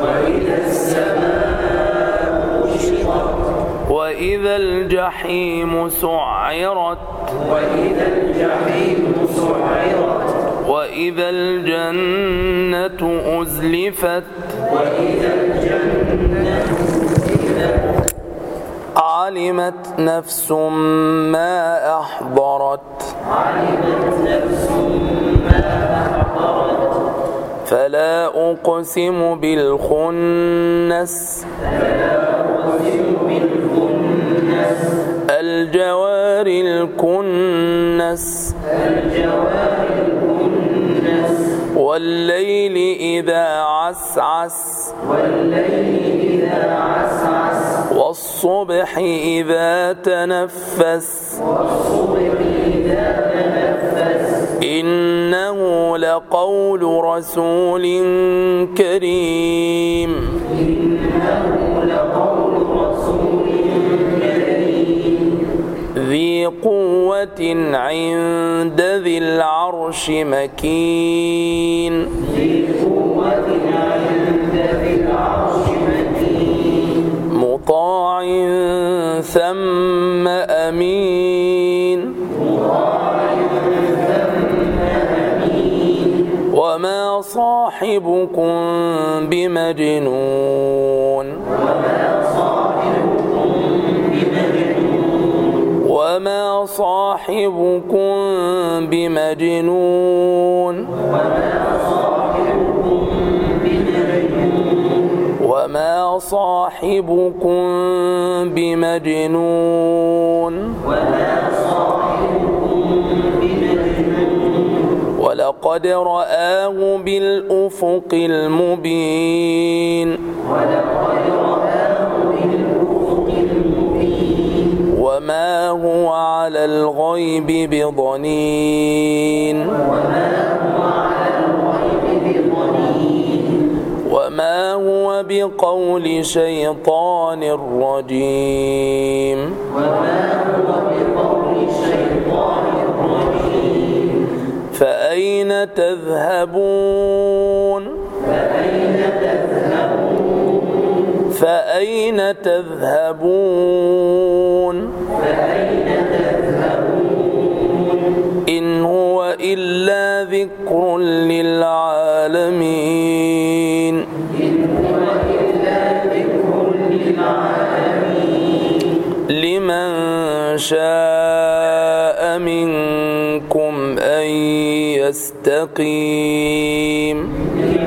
وإذا الجحيم سعرت وإذا الجنة أزلفت علمت نفس ما أحضرت فلا أقسم بالخنس الجوار الكنس والليل إذا عسعس والصبح إذا تنفس إنه لقول رسول كريم ذي قوة عند ذي العرش مكين مطاع ثم أمين وما صاحبكم بمجنون وما صاحبكم بمجنون وما صاحبكم بمجنون ولقد رآه بالأفق المبين وما هو على الغيب بضنين هو بقول شيطان رجيم فأين تذهبون فأين تذهبون إن هو إلا ذكر للعالمين لمن شاء منكم أن يستقيم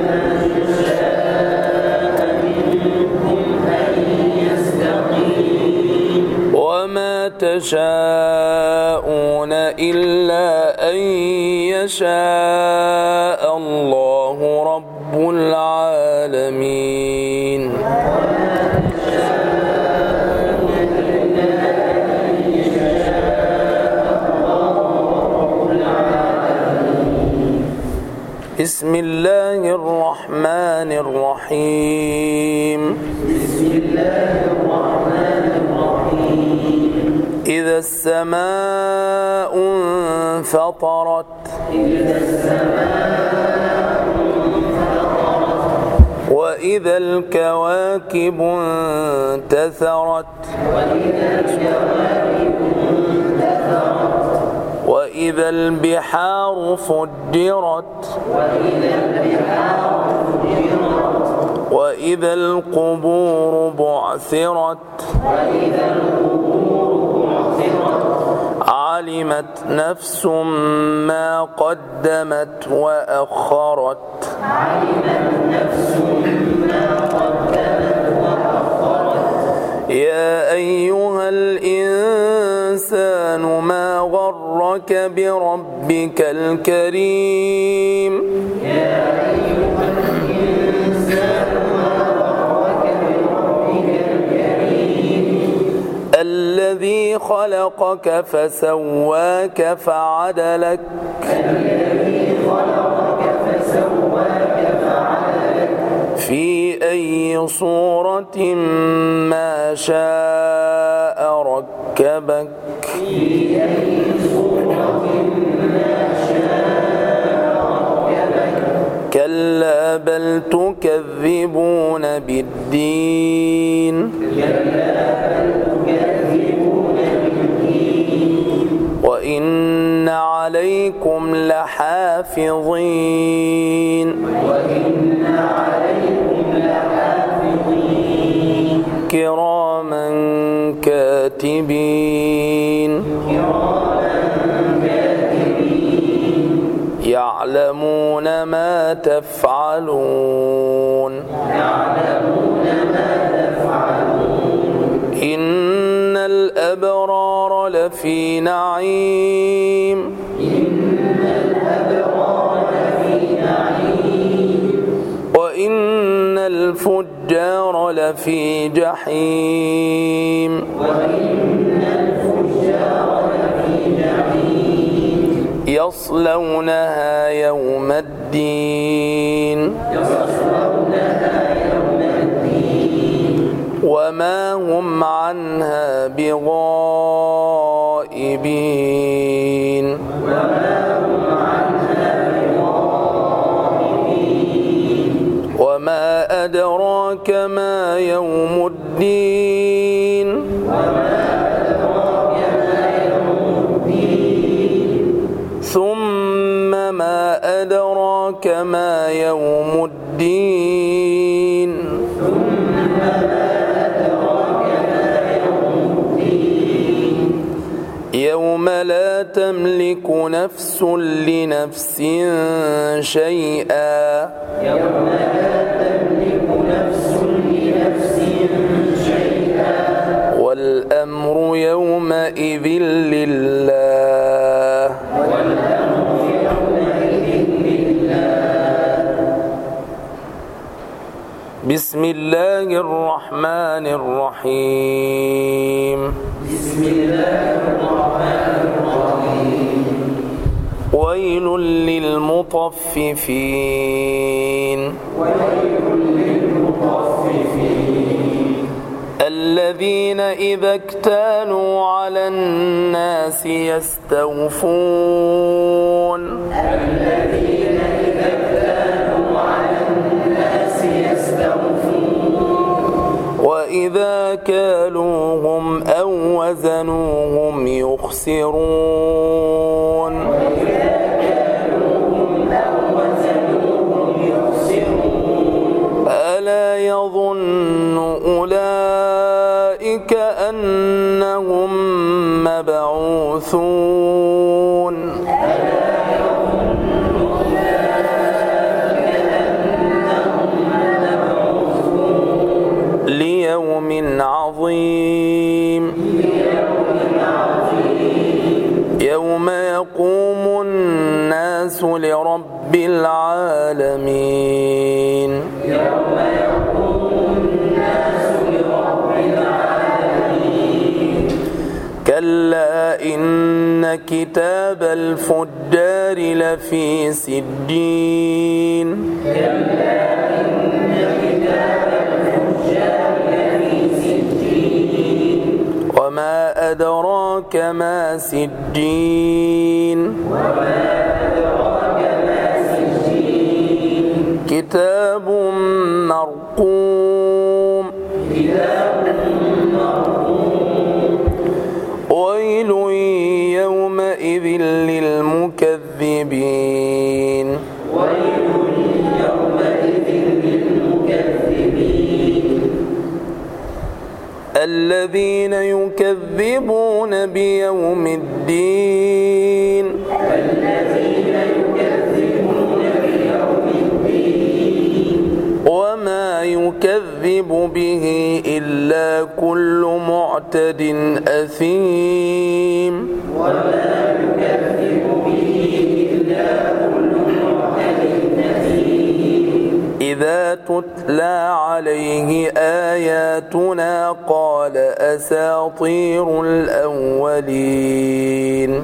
وما تشاءون إلا أن يشاء الله رب العالمين بسم الله الرحمن الرحيم إذا السماء انفطرت وإذا الكواكب انتثرت وإذا البحار فجرت وإذا القبور بعثرت علمت نفس ما قدمت وأخرت يا أيها الإنسان ما غرك بربك الكريم الذي خلقك فسواك فعدلك في أي صورة ما شاء ركبك كلا بل تكذبون بالدين وإن عليكم لحافظين كراما كاتبين يعلمون ما تفعلون إن الأبرار لفي نعيم وإن الفجار لفي جحيم يصلونها يوم الدين وما هم عنها بغائبين وما أدراك ما يوم الدين ثم ما أدراك ما يوم الدين يوم لا تملك نفس لنفس شيئا والأمر يومئذ لله بسم الله الرحمن الرحيم ويل للمطففين الذين إذا اكتالوا على الناس يستوفون وإذا كالوهم أو وزنوهم يخسرون ألا يظن أولئك أنهم مبعوثون ليوم عظيم يوم يقوم الناس لرب العالمين كلا إن كتاب الفجار لفي سجين وما أدراك ما سجين كتاب مرقوم ويل يومئذ للمكذبين الذين يكذبون بيوم الدين وما يكذب به إلا كل معتد أثيم إذا تتلى عليه آياتنا قال أساطير الأولين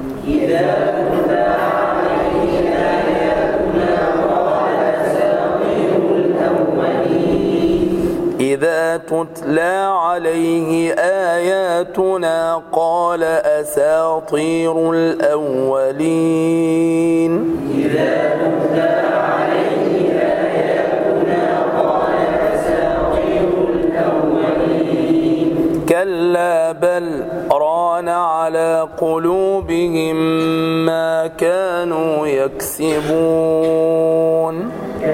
إذا تتلى عليه آياتنا قال أساطير الأولين كلا بل ران على قلوبهم ما كانوا يكسبون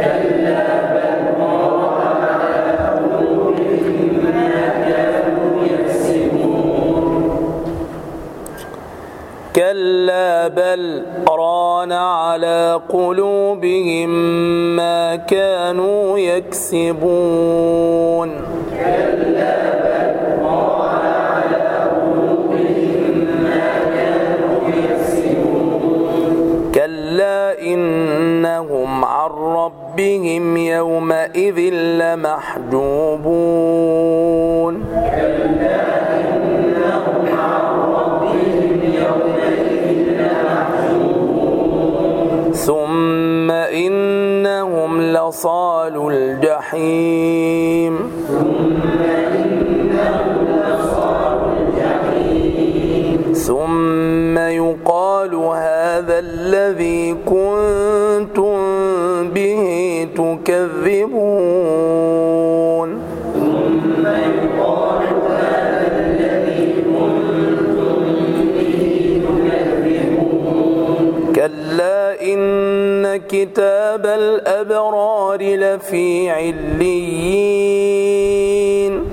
كلا بل ران على قلوبهم ما كانوا يكسبون كلا إنهم عن ربهم يومئذ لمحجوبون ثم إنهم لصالو الجحيم ثم يقال هذا الذي كنتم به تكذبون كلا إن كتاب الأبرار لفي عليين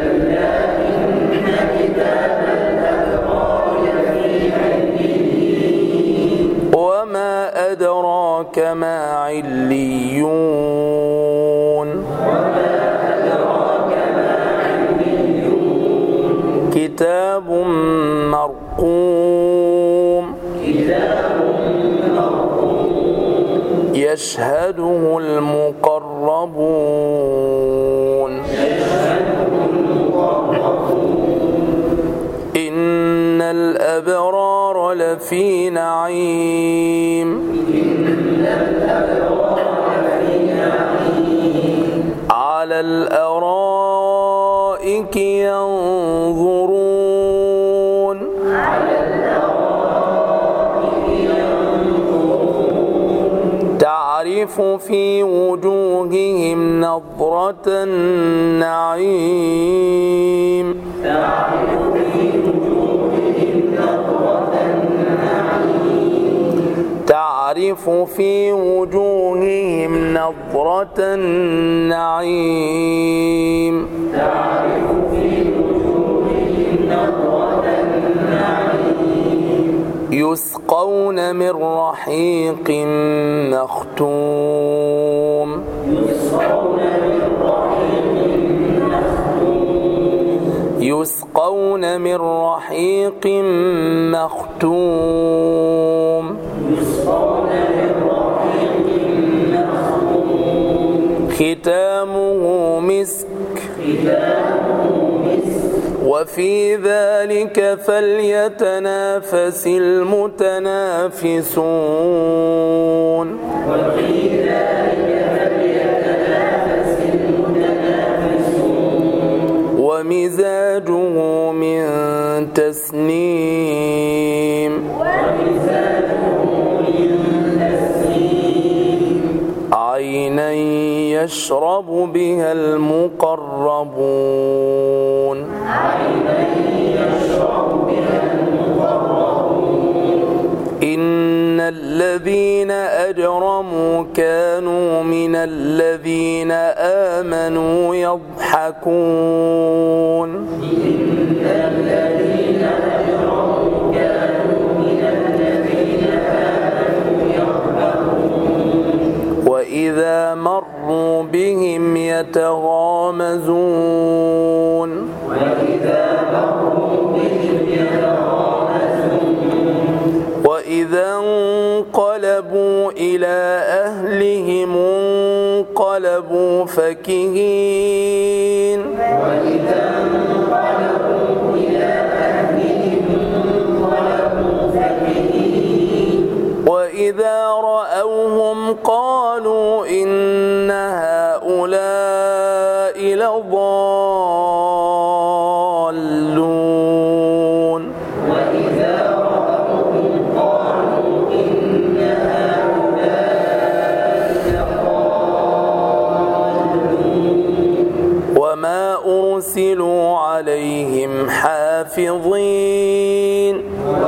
وما أدراك ما عليون كتاب مرقوم يشهده المقربون إن الأبرار لفي نعيم على الأرائك ينظرون تعرف في وجوههم نضرة النعيم تعرف في وجوههم نضرة النعيم يسقون من رحيق مختوم يسقون من رحيق مختوم ختامه مسك وفي ذلك فليتنافس المتنافسون ومزاجه من تسنيم عينا يشرب بها المقربون إن الذين أجرموا كانوا من الذين آمنوا يضحكون وإذا مروا بهم يتغامزون وإذا انقلبوا إلى أهلهم انقلبوا فكهين وإذا رأوهم قالوا إن هؤلاء لضالون وما أرسلوا عليهم حافظين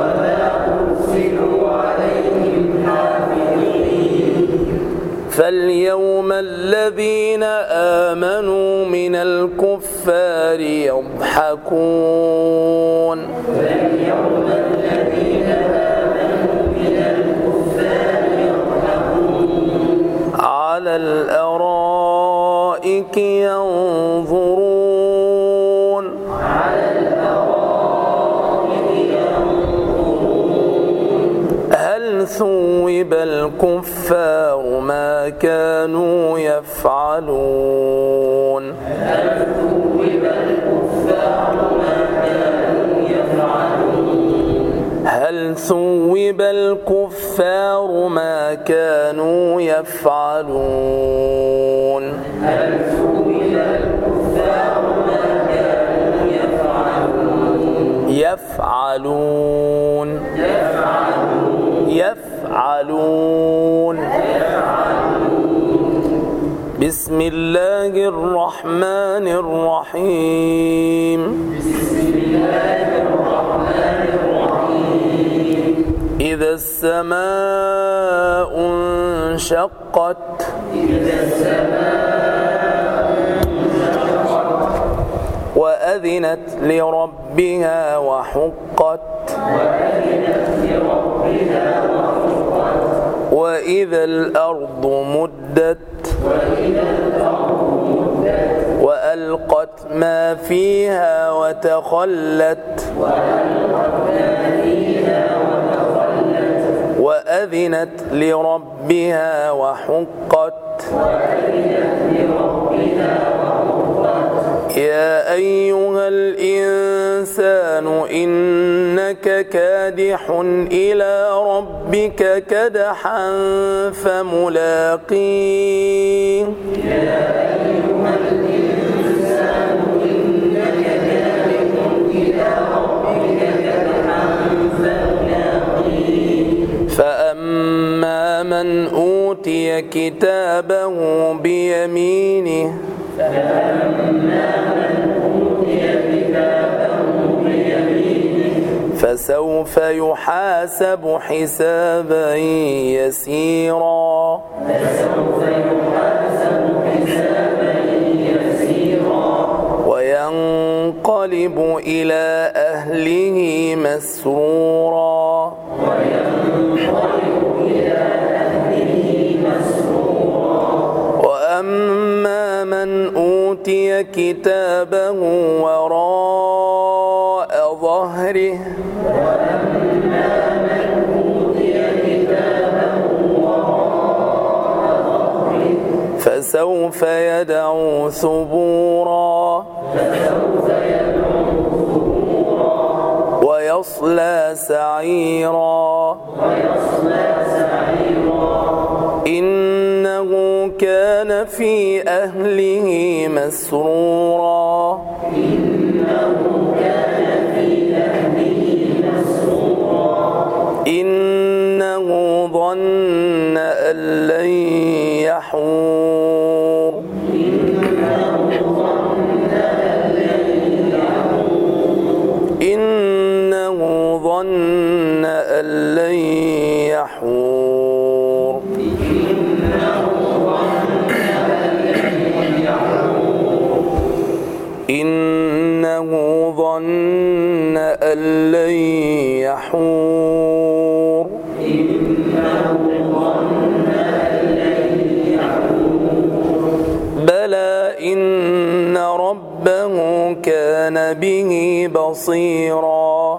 فاليوم الذين آمنوا من الكفار يضحكون على الأرائك ينظرون هل ثوب الكفار ما كانوا يفعلون هل ثوب الكفار ما كانوا يفعلون يفعلون بسم الله الرحمن الرحيم إذا السماء انشقت وأذنت لربها وحقت وإذا الأرض مدت وألقت ما فيها وتخلت وأذنت لربها وحقت يا أيها الإنسان إنك إنك كادح إلى ربك كدحا فملاقيه فأما من أوتي كتابه بيمينه فسوف يحاسب حسابا يسيرا وينقلب إلى أهله مسرورا وأما من أوتي كتابه وراء ظهره فسوف يدعو ثبورا ويصلى سعيرا إنه كان في أهله مسرورا إنه ظن أن لن يحور إنه ظن أن لن يحور إنه ظن أن لن يحور بلى إن ربه كان به بصيرا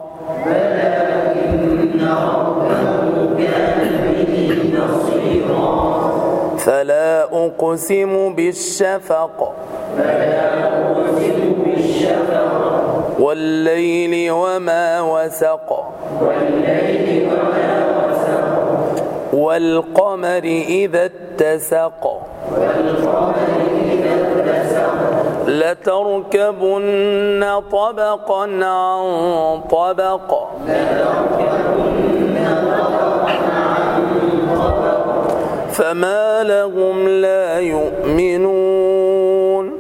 فلا أقسم بالشفق والليل وما وسق والقمر إذا اتسق لتركبن طبقا عن طبق فما لهم لا يؤمنون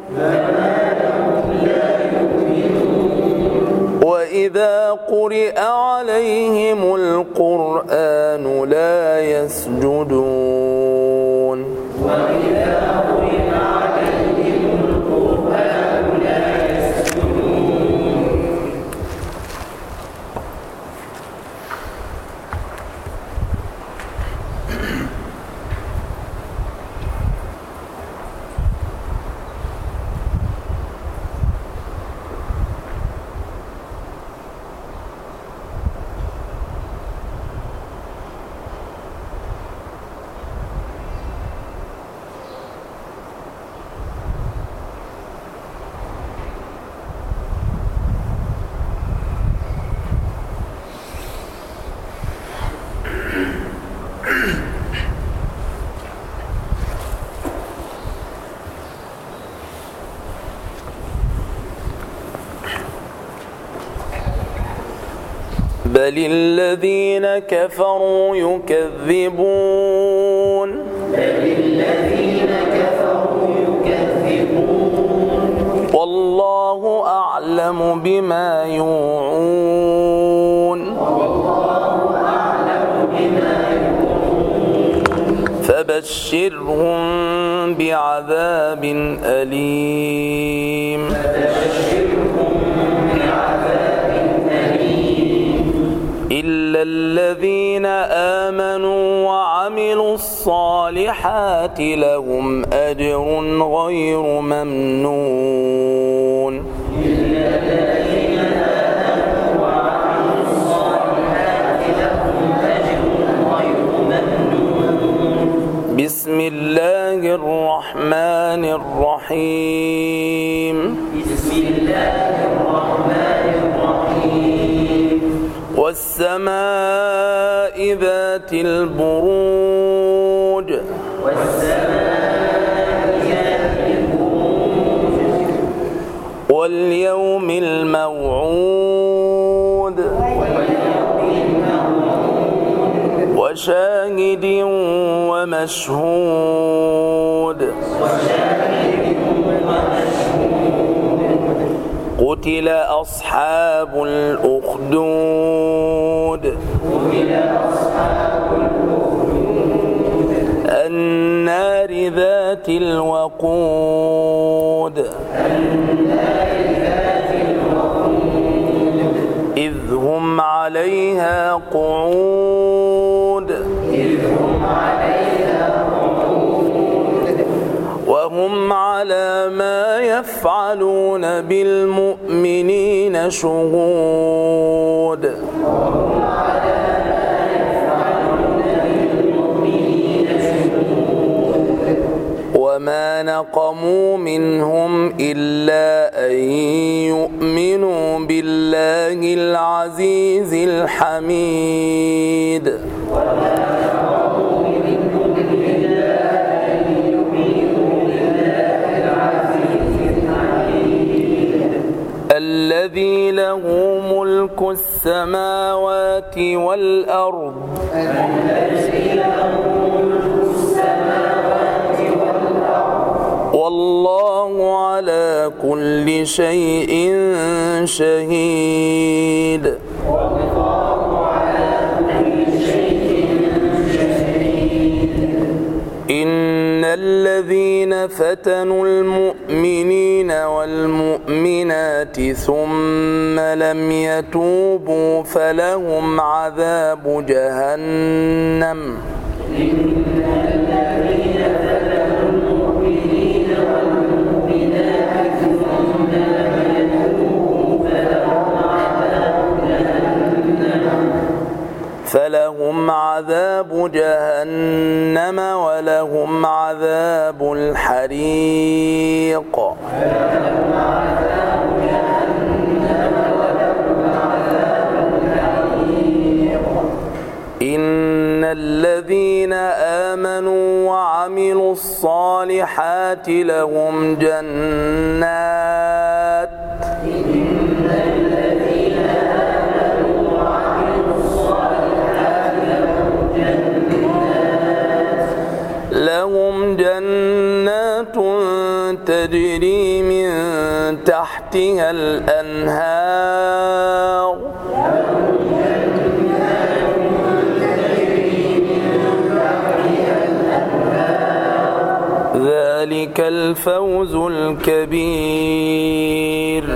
وإذا قرئ عليهم القرآن لا يسجدون بل الذين كفروا يكذبون والله أعلم بما يوعون فبشرهم بعذاب أليم إلا الذين آمنوا وعملوا الصالحات لهم أجر غير ممنون بسم الله الرحمن الرحيم والسماء ذات البروج واليوم الموعود وشاهد ومشهود قتل أصحاب الأخدود النار ذات الوقود إذ هم عليها قعود وهم على ما يفعلون بالمؤمنين شهود وما نقموا منهم إلا أن يؤمنوا بالله العزيز الحميد الذي له ملك السماوات والأرض والله على كل شيء شهيد إن الذين فتنوا المؤمنين والمؤمنات ثم لم يتوبوا فلهم عذاب جهنم فلهم عذاب جهنم ولهم عذاب الحريق إن الذين آمنوا وعملوا الصالحات لهم جنات تجري من تحتها الأنهار ذلك الفوز الكبير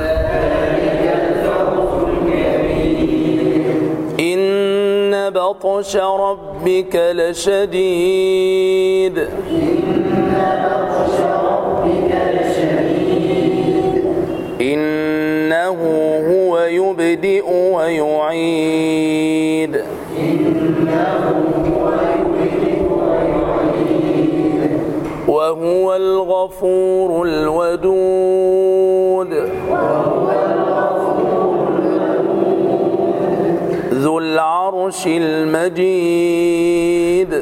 إن بطش ربك لشديد إنه هو يبدئ ويعيد وهو الغفور الودود ذو العرش المجيد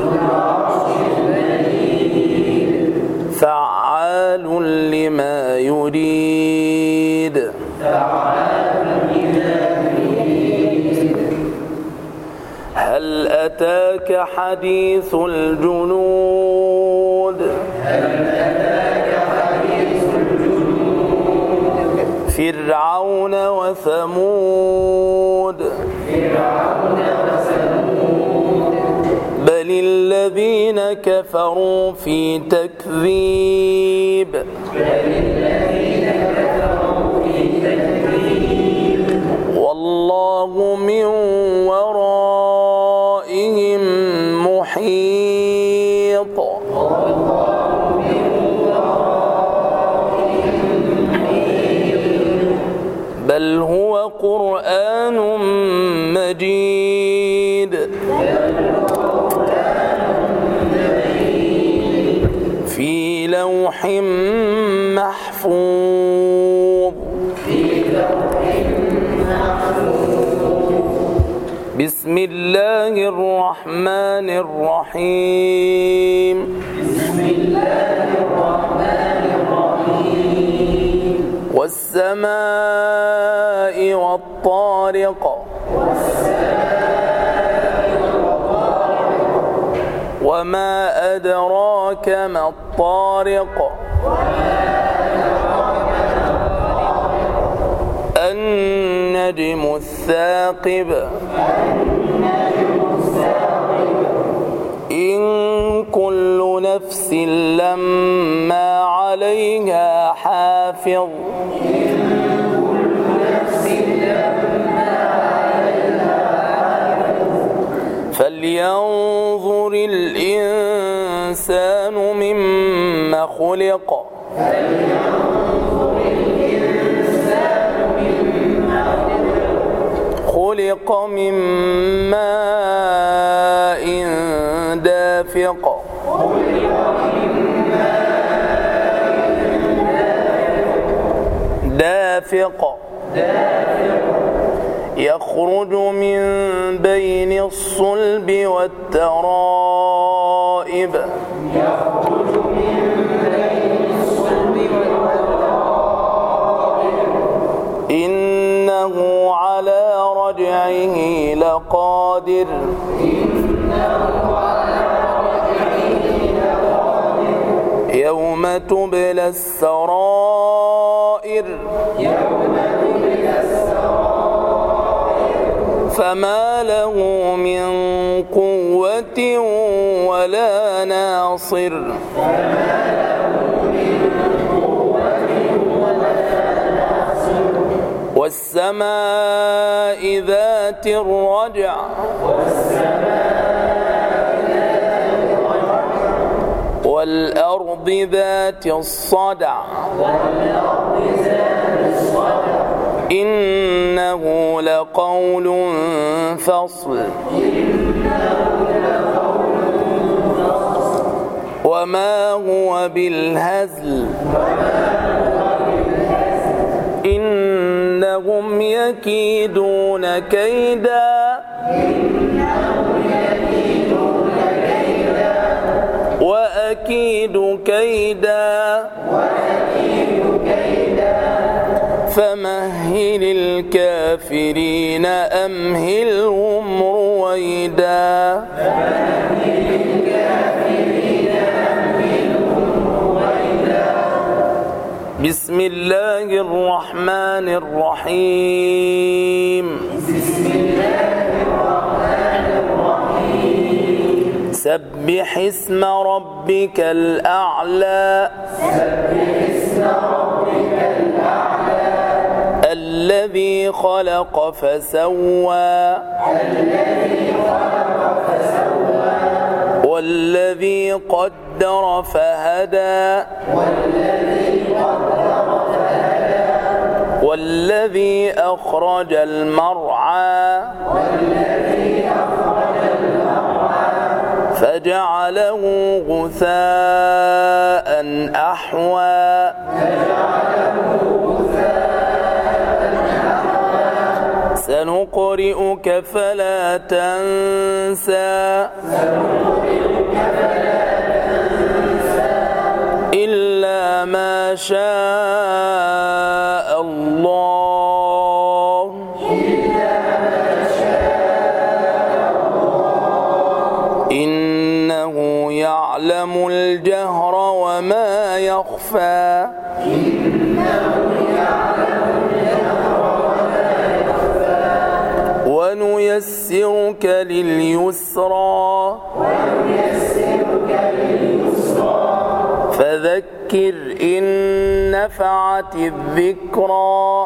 فعال لما يريد هل أتاك حديث الجنود فرعون وثمود بل الذين كفروا في تكذيب والله من ورائهم محيط بل هو قرآن مجيد في لوح محفوظ بسم الله الرحمن الرحيم بسم الله الرحمن الرحيم والسماء والطارق وما أدراك ما الطارق النجم الثاقب إن كل نفس لما عليها حافظ فلينظر الإنسان مما خلق خلق من ماء دافق يخرج من بين الصلب والترائب إنه على رجعه لقادر يوم تبلى السرائر فما له من قوة ولا ناصر والسماء ذات الرجع والأرض ذات الصدع إنه لقول فصل وما هو بالهزل إنهم يكيدون كيدا وأكيد كيدا فمهل الكافرين أمهلهم رويدا بسم الله الرحمن الرحيم سبح اسم ربك الأعلى الذي خلق فسوى والذي قدر فهدى والذي أخرج المرعى فجعله غثاء أحوى سنقرئك فلا تنسى إلا ما شاء الله إنه يعلم الجهر وما يخفى ونيسرك لليسرى فذكر إن نفعت الذكرى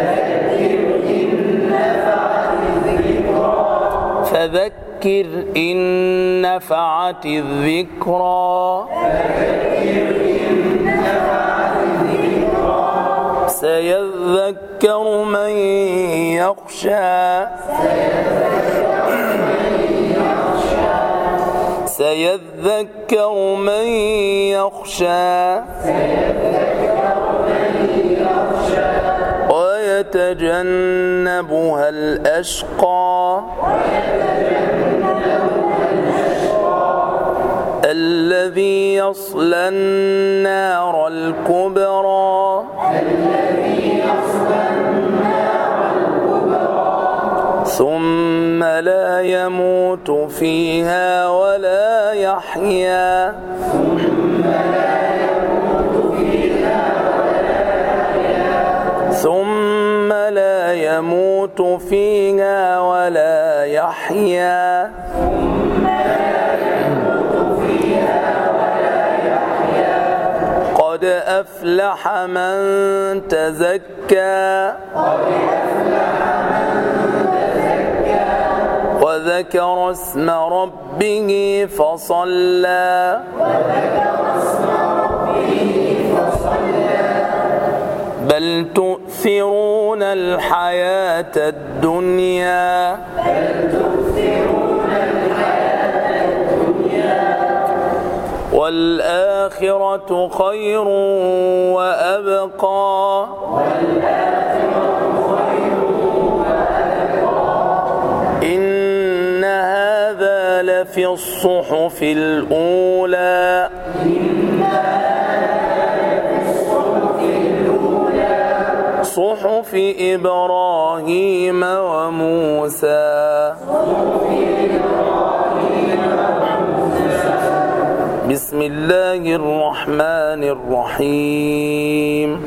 فذكر إن نفعت الذكرى سيذكر من يخشى سيذكر من يخشى ويتجنبها الأشقى الذي يصلى النار الكبرى ثم لا يموت فيها ولا يحيا ثم لا يموت فيها ولا يحيا قد أفلح من تزكى وذكر اسم ربه فصلى بل تؤثرون الحياة الدنيا والآخرة خير وأبقى إن هذا لفي الصحف الأولى صحف إبراهيم وموسى بسم الله الرحمن الرحيم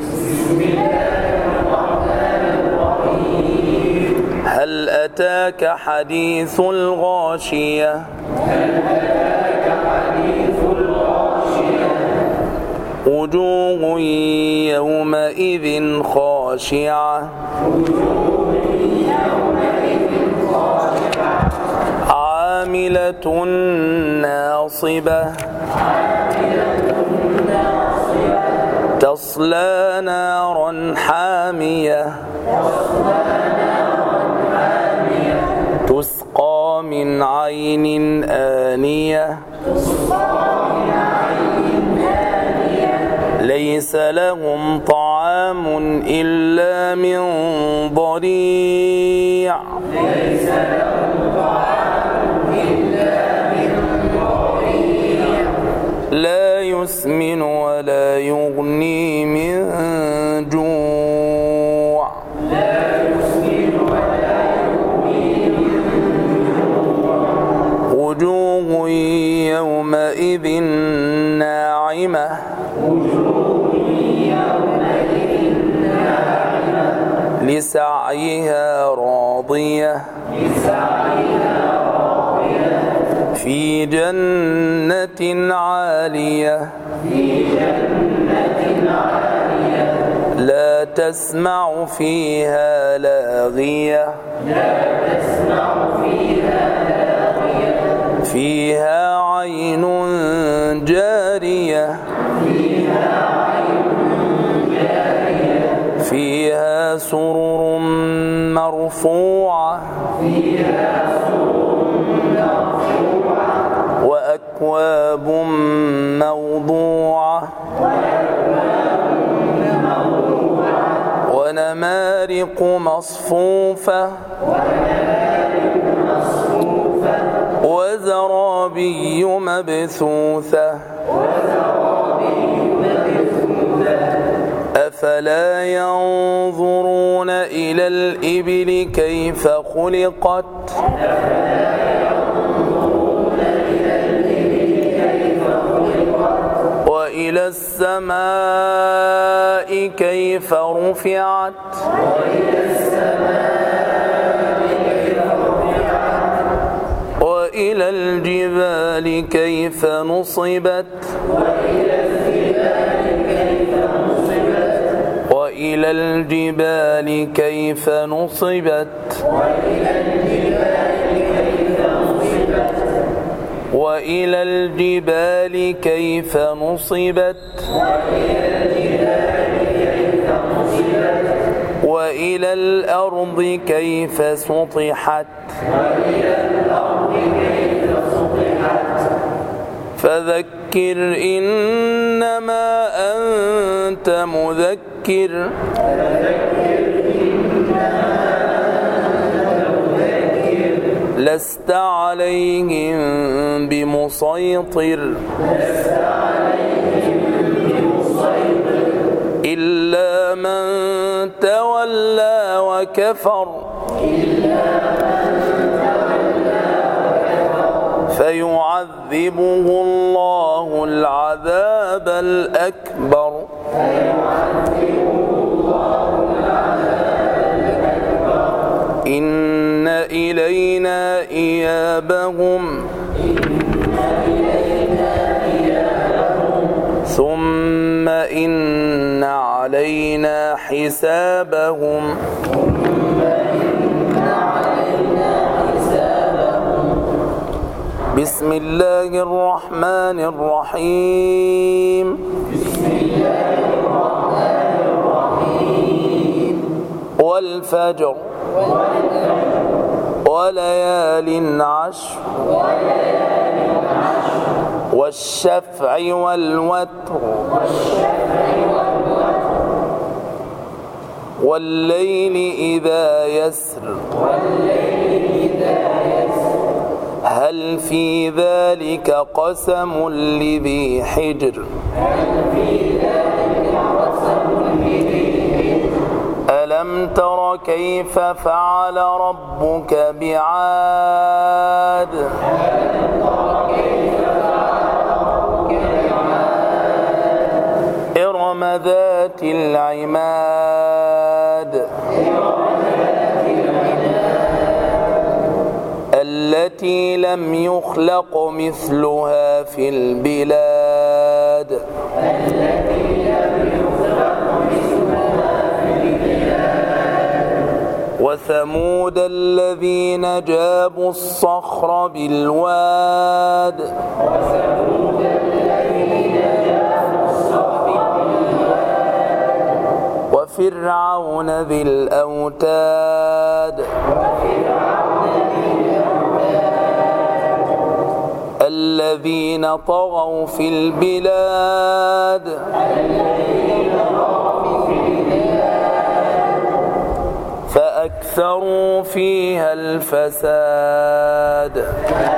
هل أتاك حديث الغاشية وجوه يومئذ خاشعة عاملة ناصبة تصلى نارا حامية تسقى من عين آنية ليس لهم طعام إلا من ضريع لا يسمن ولا يغني من جوع وجوه يومئذ ناعمة لسعيها راضية في جنة عالية لا تسمع فيها لاغية فيها عين جارية فيها سرر مرفوعة وأكواب موضوعة ونمارق مصفوفة وزرابي مبثوثة أفلا ينظرون إلى الإبل كيف خلقت وإلى السماء كيف رفعت وإلى الجبال كيف نصبت وإلى الجبال كيف نصبت وإلى الجبال كيف نصبت وإلى الأرض كيف سطحت فذكر إنما أنت مذكر لست عليهم بمسيطر إلا من تولى وكفر فيعذبه الله العذاب الأكبر إن إلينا إيابهم ثم إن علينا حسابهم بسم الله الرحمن الرحيم والفجر وليال عشر والشفع والوتر والليل إذا يسر هل في ذلك قسم لذي حجر ألم تر كيف فعل ربك بعاد إرم ذات العماد التي لم يخلق مثلها في البلاد وثمود الذين جابوا الصخر بالواد وفرعون ذي الأوتاد الذين طغوا في البلاد فأكثروا فيها الفساد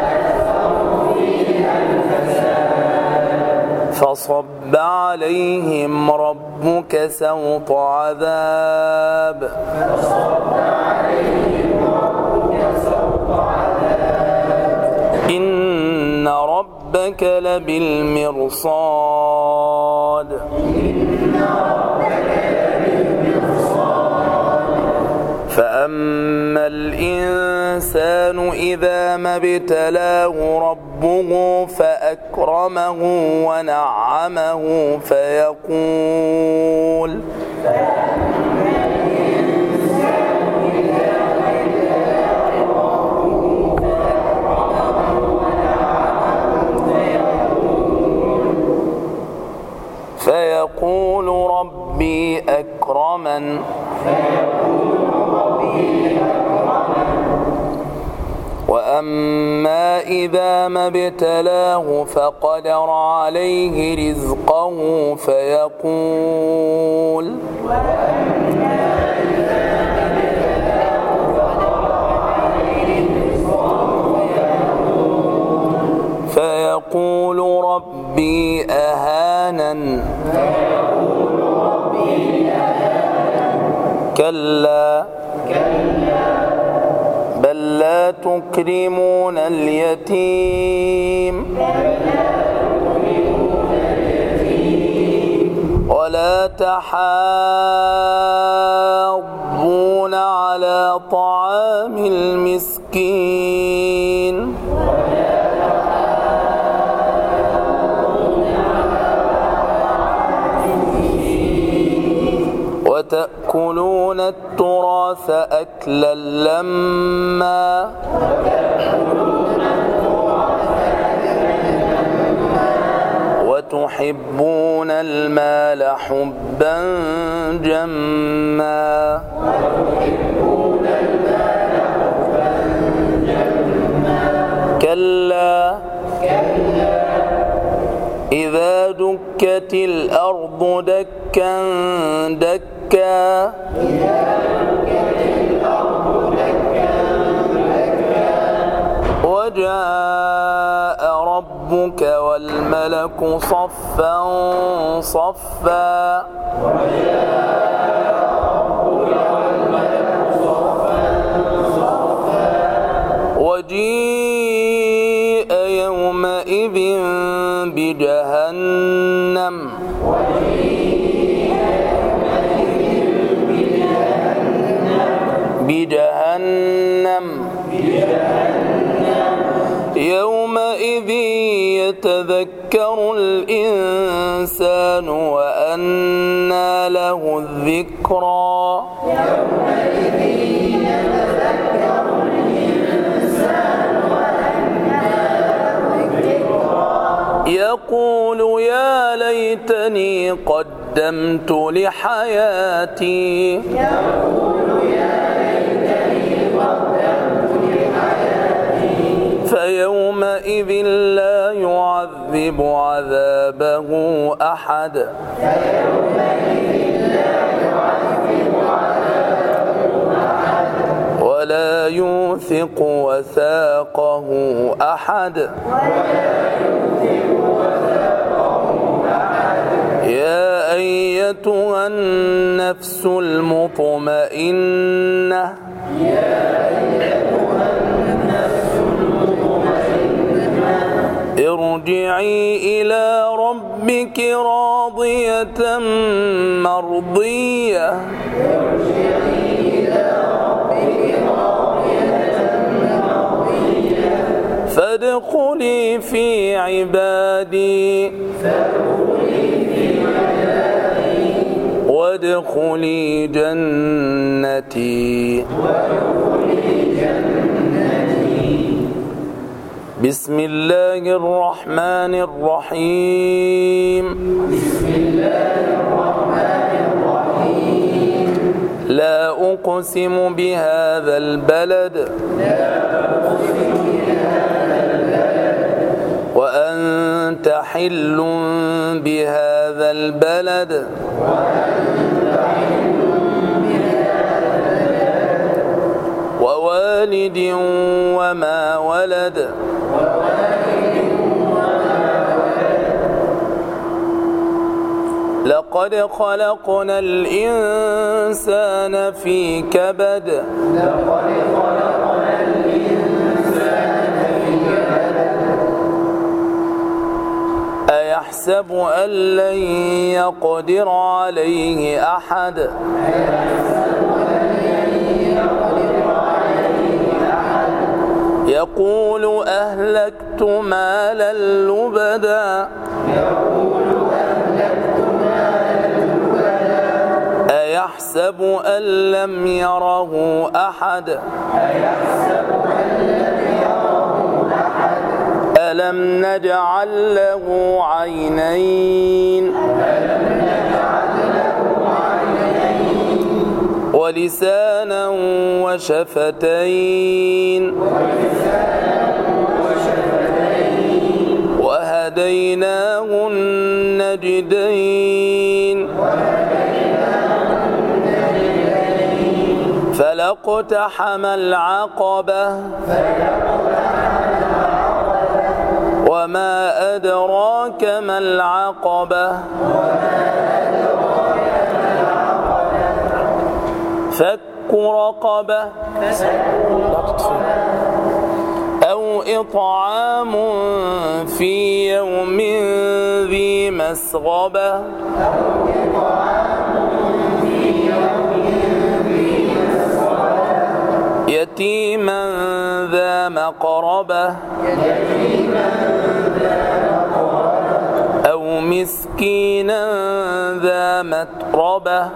فصب عليهم ربك سوط عذاب إن ربك لبالمرصاد فأما الإنسان إذا ما ابتلاه ربه فأكرمه ونعمه فيقول ربي أكرمن وأما إذا ما ابتلاه فقدر عليه رزقه فيقول ربي أهانن كلا بل لا تكرمون اليتيم ولا تحاضون على طعام المسكين وتأكلون التراث أكلا لما وتحبون المال حبا جما كلا إذا دكت الأرض دكا وجاء ربك والملك صفا صفا وجيء يومئذ بجهنم يومئذ يتذكر الإنسان وأنى له الذكرى يقول يا ليتني قدمت لحياتي فيومئذ لا يعذب عذابه أحد ولا يوثق وثاقه أحد يا أيتها النفس المطمئنة ارجعي إلى ربك راضية مرضية فادخلي في عبادي وادخلي جنتي بسم الله الرحمن الرحيم لا أقسم بهذا البلد وأنت حل بهذا البلد ووالد وما ولد لقد خلقنا الإنسان في كبد أيحسب أن لن يقدر عليه أحد يقول أهلكت مالا لبدا أيحسب أن لم يره أحد ألم نجعل له عينين ولسانا وشفتين وهديناه النجدين فلاقتحم العقبة وما أدراك ما العقبة فك رقبة أو إطعام في يوم ذي مسغبة يتيما ذا مقربة أو مسكينا ذا متربة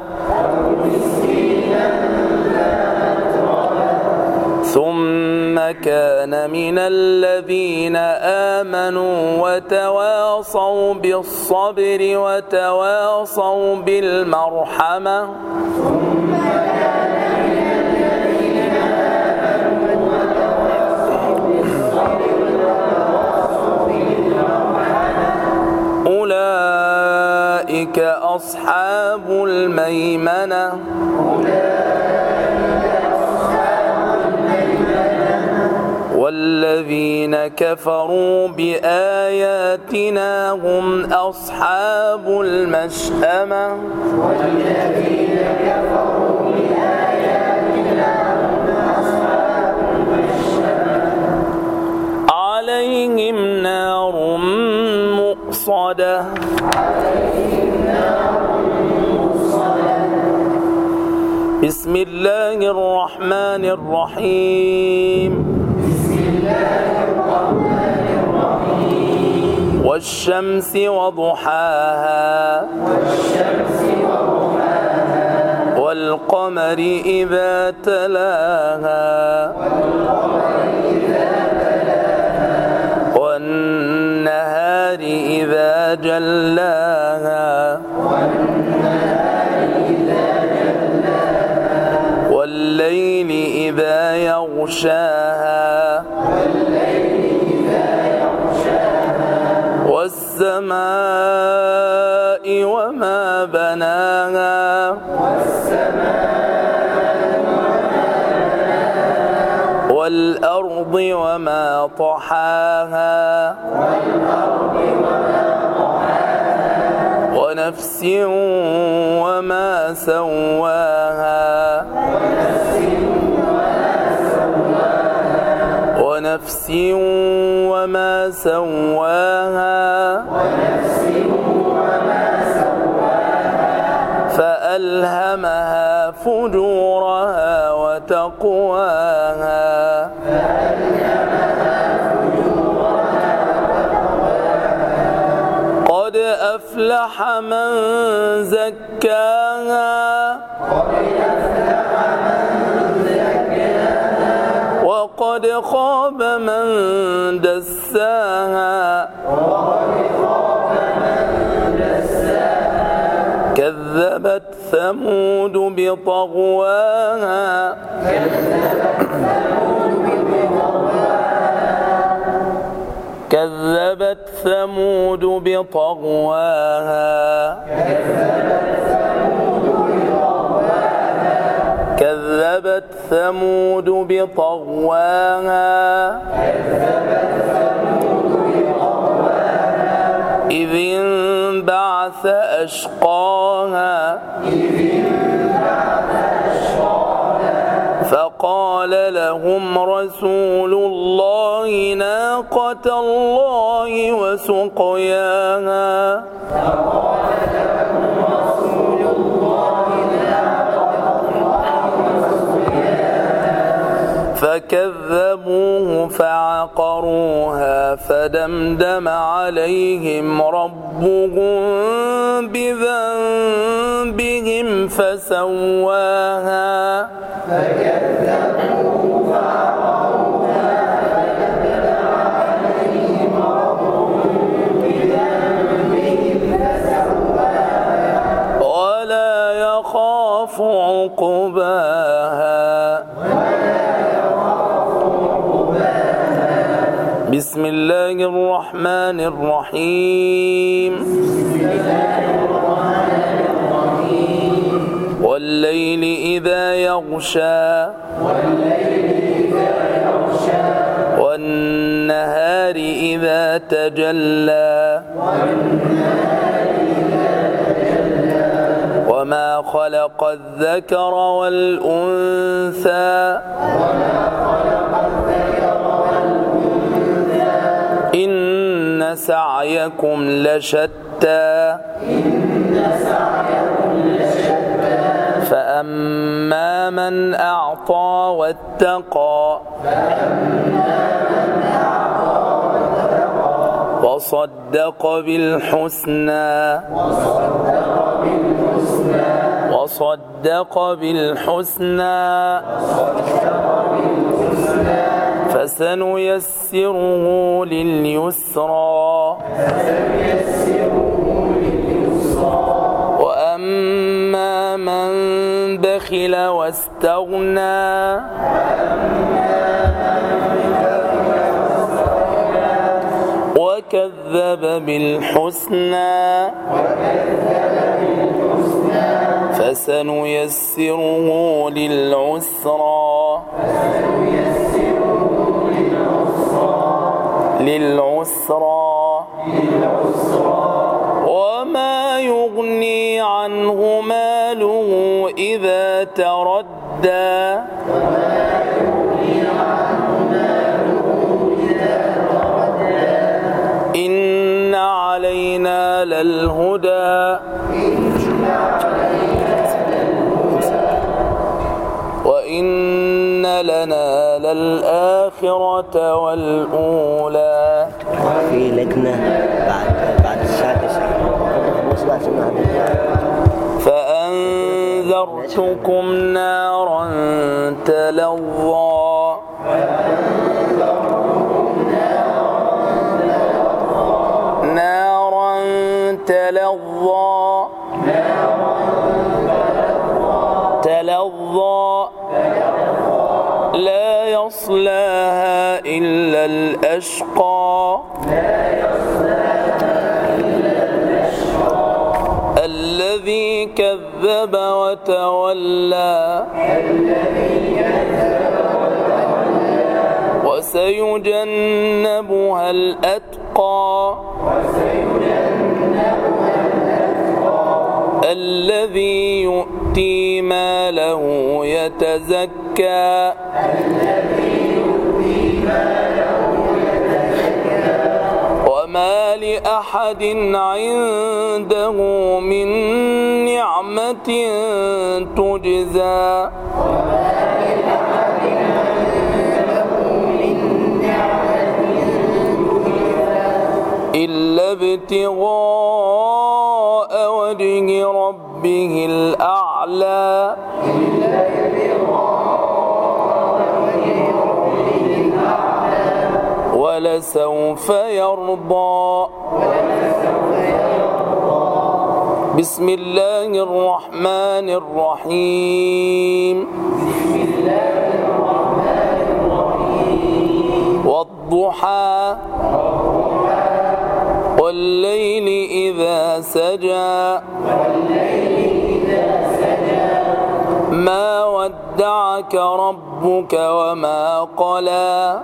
ثم كان من الذين آمنوا وتواصوا بالصبر وتواصوا بالمرحمة أولئك أصحاب الميمنة والذين كفروا بآياتنا هم أصحاب المشأمة والذين كفروا بآياتنا هم أصحاب المشأمة عليهم نار مؤصدة بسم الله الرحمن الرحيم والشمس وضحاها والقمر إذا تلاها والنهار إذا جلاها والليل إذا يغشاها والسماء وما بناها والأرض وما طحاها ونفس وما سواها ونفس وما سواها فألهمها فجورها وتقواها قد أفلح من زكاها وقد خاب من دساها كذبت ثمود بطغواها كذبت ثمود بطغواها كذبت ثمود بطغواها إذ انبعث أشقاها فقال لهم رسول الله ناقة الله وسقياها فكذبوه فعقروها فدمدم عليهم ربهم بذنبهم فسواها فكذبوه فعقروها فدمدم عليهم ربهم بذنبهم فسواها ولا يخاف عقباها بسم الله الرحمن الرحيم والليل إذا يغشى والنهار إذا تجلى وما خلق الذكر والأنثى إن سعيكم لشتى فأما من أعطى واتقى وصدق بالحسنى فسنيسره لليسرى وأما من بخل واستغنى وكذب بالحسنى فسنيسره للعسرى للعسرى وما يغني عنه ماله إذا تردى إن علينا للهدى وإن لنا للآخرة والأولى. في لجنة بعد الساعة 9 فأنذرتكم نارا تلظى نارا تلظى لا يصلاها إلا الأشقى الذي كذب وتولى وسيجنبها الأتقى الذي يؤتي ماله يتزكى وما لأحد عنده من نعمة تجزى إلا ابتغاء وجه ربه الأعلى ولسوف يرضى. بسم الله الرحمن الرحيم والضحى والليل إذا سجى ما ودعك ربك وما قلى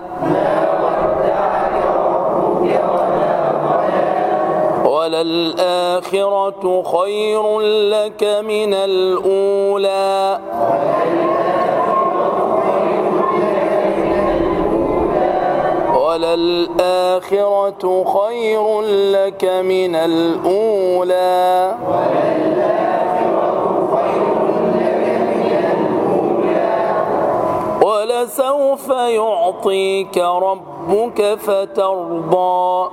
وللآخرة خير لك من الأولى وللآخرة خير لك من الأولى ولسوف يعطيك ربك فترضى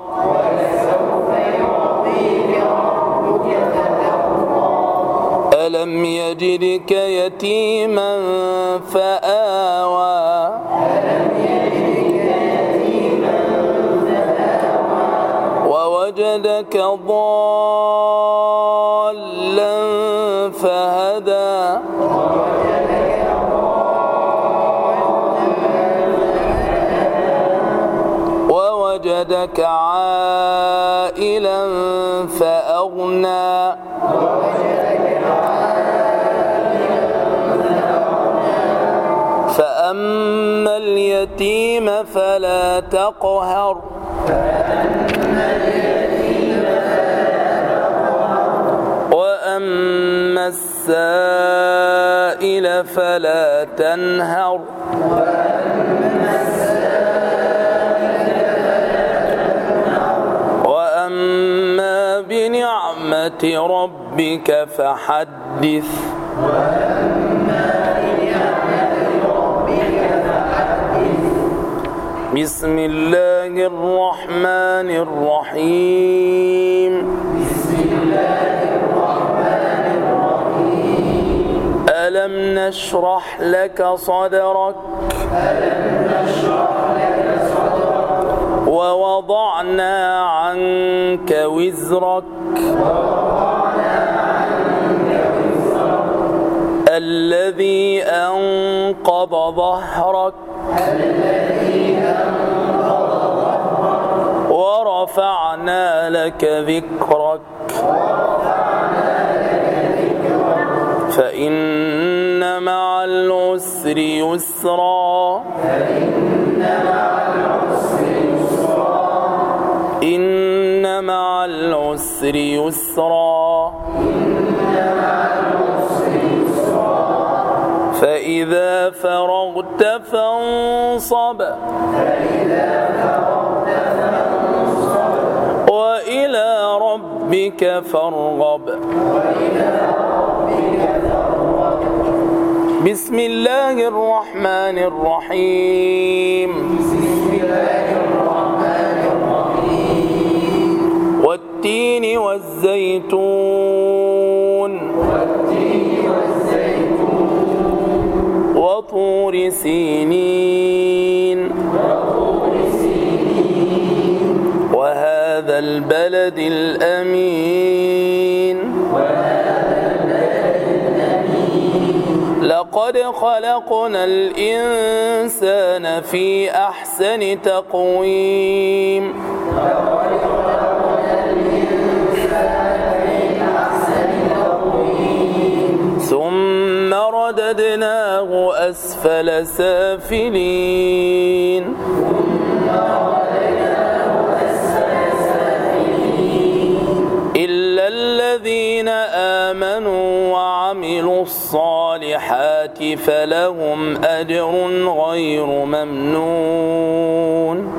ألم يجدك يتيما فآوى ووجدك ضالا فهدى ووجدك عائلا فأغنى فأما اليتيم فلا تقهر وأما السائل فلا تنهر وأما بنعمة ربك فحدث بسم الله الرحمن الرحيم ألم نشرح لك صدرك ووضعنا عنك وزرك الذي أنقض ظهرك ورفعنا لك ذكرك فإن مع العسر يسرا العسر يسرا فإذا فرغت فانصب وإلى ربك فارغب بسم الله الرحمن الرحيم والتين والزيتون وطور سينين وهذا البلد الأمين لقد خلقنا الإنسان في أحسن تقويم ثم رددناه أسفل سافلين إلا الذين آمنوا وعملوا الصالحات فلهم أجر غير ممنون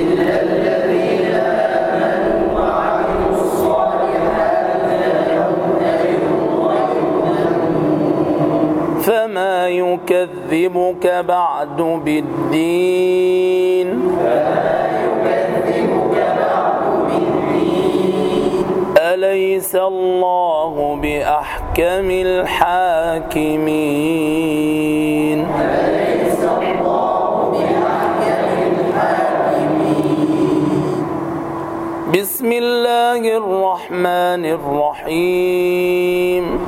فما يكذبك بعد بالدين أليس الله بأحكم الحاكمين بسم الله الرحمن الرحيم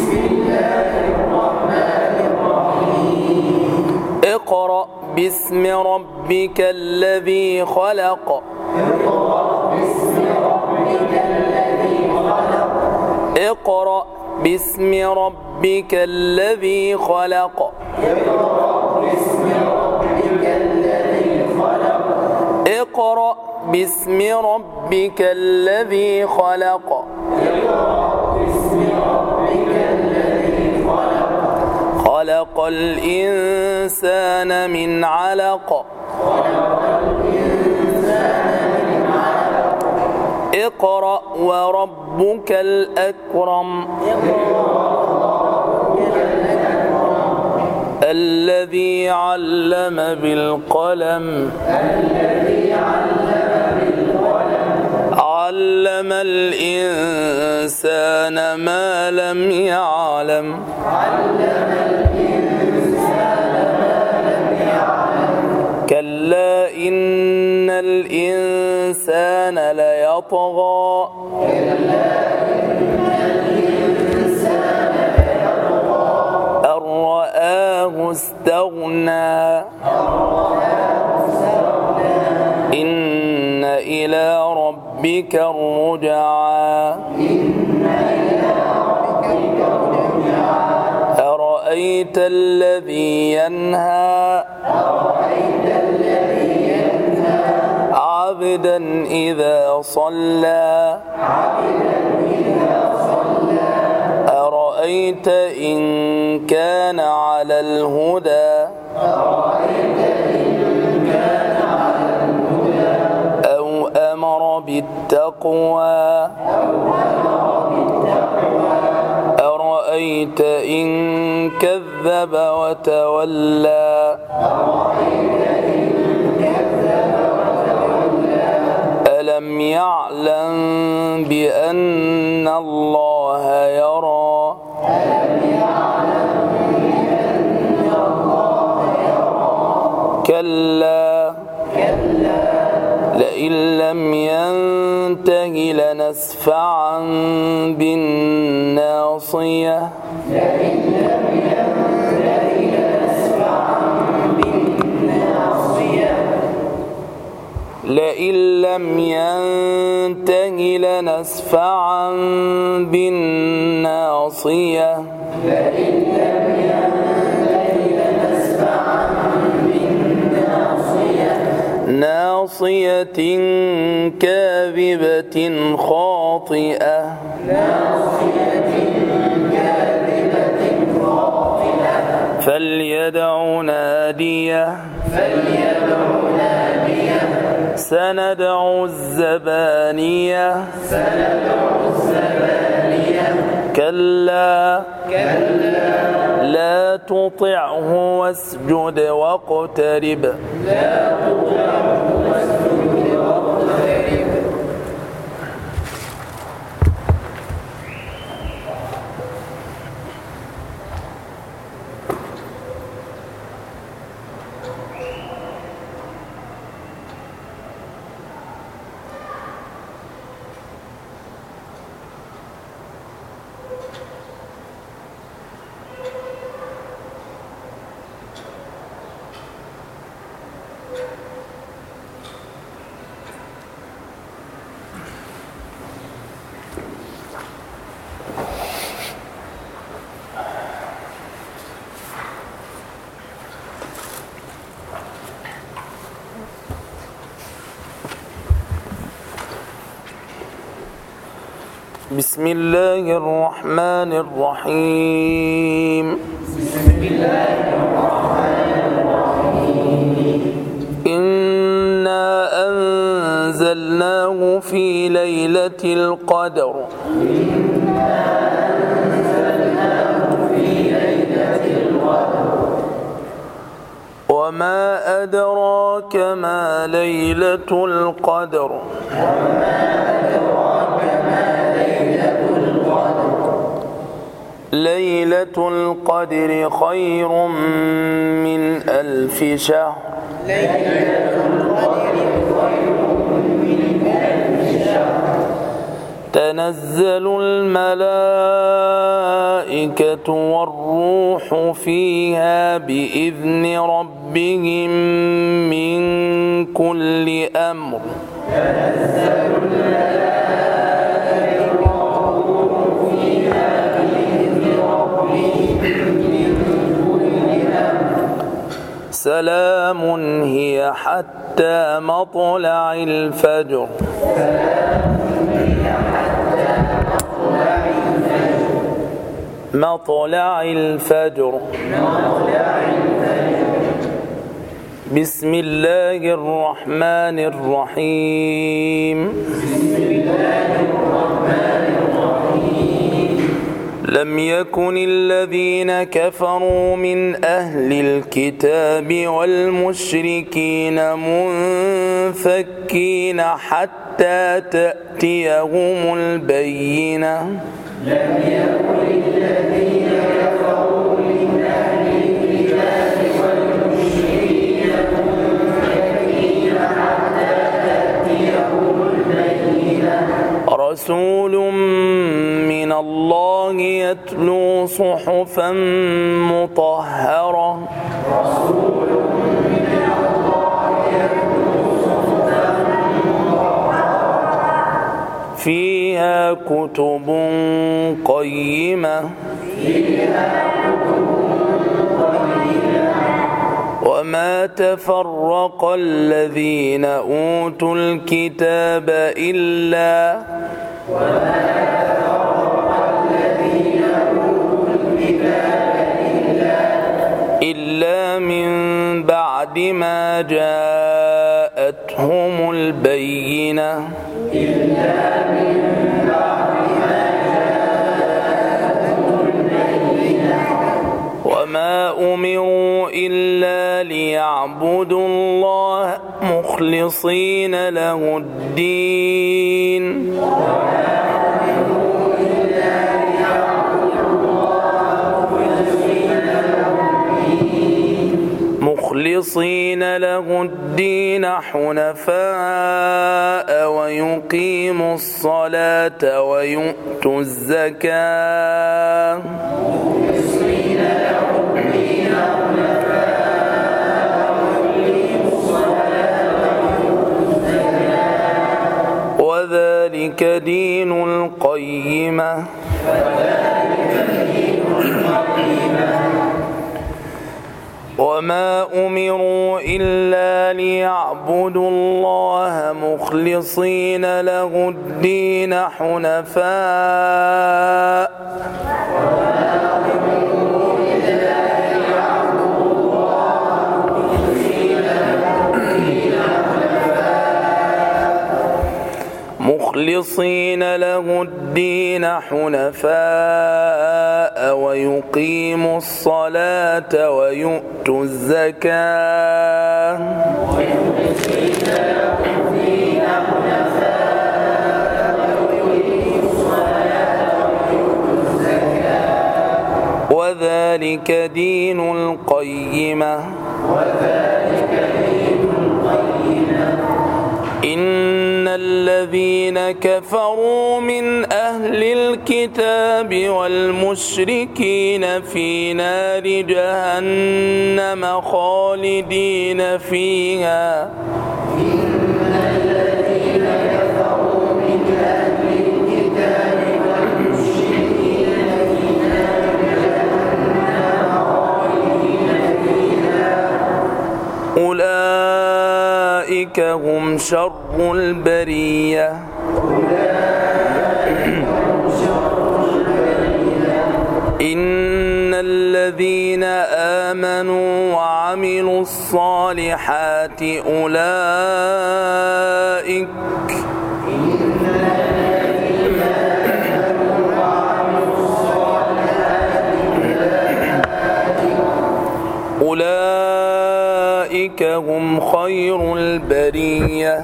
اقرأ باسم ربك الذي خلق اقرأ باسم ربك الذي خلق اقرأ باسم ربك الذي خلق خلق الإنسان من علق اقرأ وربك الأكرم الذي علم بالقلم علم الإنسان ما لم يعلم كلا إن الإنسان ليطغى أن رآه استغنى إن إلى ربك الرجعى أرأيت الذي ينهى عبدا إذا صلى أرأيت إن كان على الهدى أو أمر بالتقوى أرأيت إن كذب وتولى ألم يعلم بأن الله يرى كلا لئن لم ينته لنسفعا بالناصية لئن لم ينته لنسفعا بالناصية ناصية كاذبة خاطئة خاطئة فليدع ناديه سندع الزبانية كلا لا تطعه واسجد واقترب بسم الله الرحمن الرحيم إنا أنزلناه في ليلة القدر وما أدراك ما ليلة القدر ليلة القدر خير من 1000 شهر تنزل الملائكة والروح فيها بإذن ربهم من كل أمر سلام هي حتى مطلع الفجر مطلع الفجر بسم الله الرحمن الرحيم لم يكن الذين كفروا من أهل الكتاب والمشركين منفكين حتى تأتيهم البينة لم يكن الذين كفروا من أهل الكتاب والمشركين منفكين حتى تأتيهم البينة رسول من الله يتلو صحفا مطهرة فيها كتب قيمة وما تفرق الذين أوتوا الكتاب إلا من بعد ما جاءتهم البينة وما أمروا إلا ليعبدوا الله مخلصين له الدين مخلصين له الدين حنفاء ويقيموا الصلاة ويؤتوا الزكاة وذلك دين القيمة وما أمروا إلا ليعبدوا الله مخلصين له الدين حنفاء مخلصين له الدين حنفاء ويقيموا الصلاة ويؤتوا الزكاة وذلك دين القيمة إن الذين كفروا من أهل الكتاب والمشركين في نار جهنم خالدين فيها أولئك هم شر البرية إن الذين آمنوا وعملوا الصالحات أولئك هم خير البرية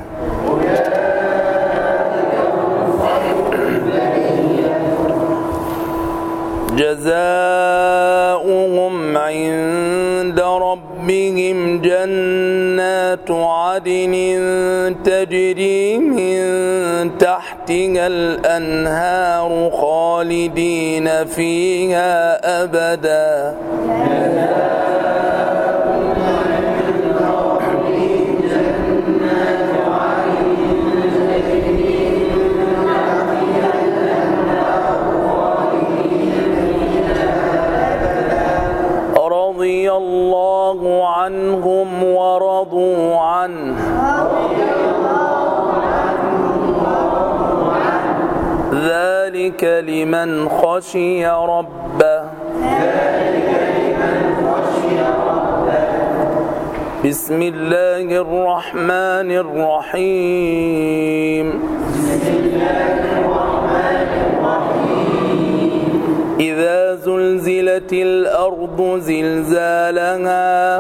جزاؤهم عند ربهم جنات عدن تجري من تحتها الأنهار خالدين فيها أبدا رضي الله عنهم ورضوا عنه ذلك لمن خشي ربه بسم الله الرحمن الرحيم إذا زلزلت الأرض زلزالها